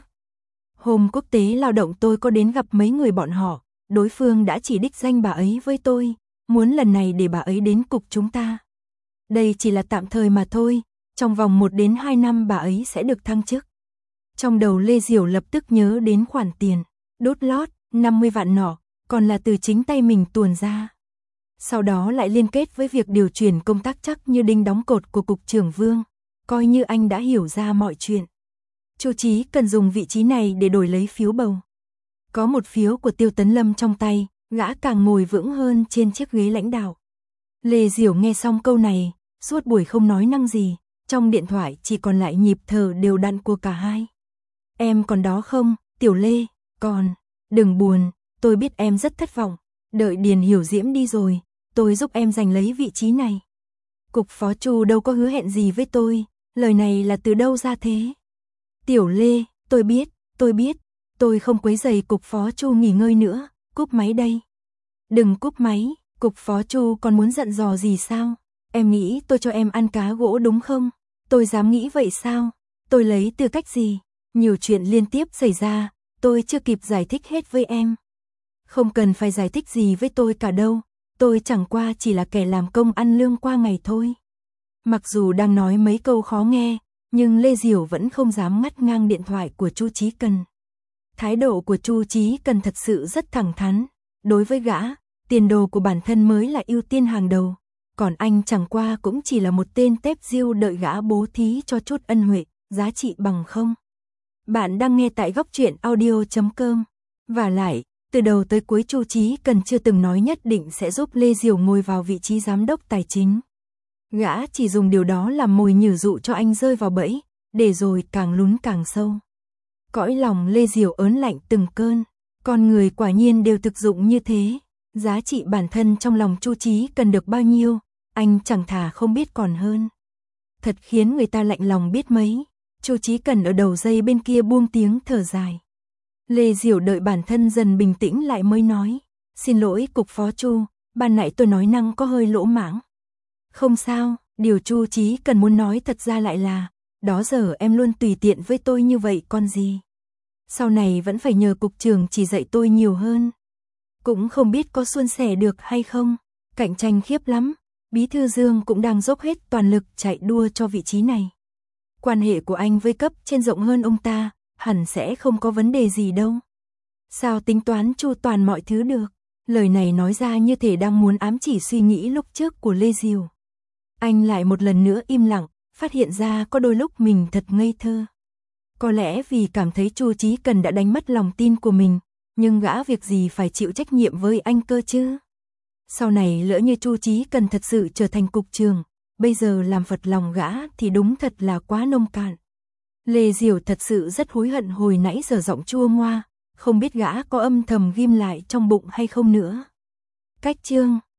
Hôm quốc tế lao động tôi có đến gặp mấy người bọn họ, đối phương đã chỉ đích danh bà ấy với tôi, muốn lần này để bà ấy đến cục chúng ta. Đây chỉ là tạm thời mà thôi, trong vòng 1 đến 2 năm bà ấy sẽ được thăng chức. Trong đầu Lê Diểu lập tức nhớ đến khoản tiền, đốt lót, 50 vạn nọ, còn là từ chính tay mình tuồn ra. Sau đó lại liên kết với việc điều chuyển công tác chắc như đinh đóng cột của cục trưởng Vương, coi như anh đã hiểu ra mọi chuyện. Chu Chí Cần dùng vị trí này để đổi lấy phiếu bầu. Có một phiếu của Tiêu Tấn Lâm trong tay, gã càng ngồi vững hơn trên chiếc ghế lãnh đạo. Lê Diểu nghe xong câu này, suốt buổi không nói năng gì, trong điện thoại chỉ còn lại nhịp thở đều đặn của cả hai. Em còn đó không, Tiểu Lê? Còn, đừng buồn, tôi biết em rất thất vọng, đợi Điền Hiểu Diễm đi rồi, tôi giúp em giành lấy vị trí này. Cục phó Chu đâu có hứa hẹn gì với tôi, lời này là từ đâu ra thế? Tiểu Lê, tôi biết, tôi không quấy rầy cục phó Chu nghỉ ngơi nữa, cúp máy đây. Đừng cúp máy, cục phó Chu còn muốn dặn dò gì sao? Em nghĩ tôi cho em ăn cá gỗ đúng không? Tôi dám nghĩ vậy sao? Tôi lấy tư cách gì? Nhiều chuyện liên tiếp xảy ra, tôi chưa kịp giải thích hết với em. Không cần phải giải thích gì với tôi cả đâu, tôi chẳng qua chỉ là kẻ làm công ăn lương qua ngày thôi. Mặc dù đang nói mấy câu khó nghe, nhưng Lê Diểu vẫn không dám ngắt ngang điện thoại của Chu Chí Cần. Thái độ của Chu Chí Cần thật sự rất thẳng thắn, đối với gã, tiền đồ của bản thân mới là ưu tiên hàng đầu, còn anh chẳng qua cũng chỉ là một tên tép diêu đợi gã bố thí cho chút ân huệ, giá trị bằng không. Bạn đang nghe tại góc truyện audio.com. Và lại, từ đầu tới cuối Chu Chí Cần chưa từng nói nhất định sẽ giúp Lê Diểu ngồi vào vị trí giám đốc tài chính. Gã chỉ dùng điều đó làm mồi nhử dụ cho anh rơi vào bẫy, để rồi càng lún càng sâu. Cõi lòng Lê Diểu ớn lạnh từng cơn, con người quả nhiên đều thực dụng như thế. Giá trị bản thân trong lòng Chu Chí Cần được bao nhiêu, anh chẳng thà không biết còn hơn. Thật khiến người ta lạnh lòng biết mấy. Chu Chí Cần ở đầu dây bên kia buông tiếng thở dài. Lê Diểu đợi bản thân dần bình tĩnh lại mới nói, xin lỗi cục phó Chu, ban nãy tôi nói năng có hơi lỗ mãng. Không sao, điều Chu Chí Cần muốn nói thật ra lại là, đó giờ em luôn tùy tiện với tôi như vậy con gì. Sau này vẫn phải nhờ cục trưởng chỉ dạy tôi nhiều hơn. Cũng không biết có suôn sẻ được hay không, cạnh tranh khiếp lắm, Bí thư Dương cũng đang dốc hết toàn lực chạy đua cho vị trí này. Quan hệ của anh với cấp trên rộng hơn ông ta, hẳn sẽ không có vấn đề gì đâu. Sao tính toán chu toàn mọi thứ được? Lời này nói ra như thể đang muốn ám chỉ suy nghĩ lúc trước của Lê Diểu. Anh lại một lần nữa im lặng, phát hiện ra có đôi lúc mình thật ngây thơ. Có lẽ vì cảm thấy Chu Chí Cần đã đánh mất lòng tin của mình, nhưng gã việc gì phải chịu trách nhiệm với anh cơ chứ? Sau này lỡ như Chu Chí Cần thật sự trở thành cục trưởng, bây giờ làm phật lòng gã thì đúng thật là quá nông cạn. Lê Diểu thật sự rất hối hận hồi nãy giờ giọng chua ngoa, không biết gã có âm thầm ghim lại trong bụng hay không nữa. Cách chương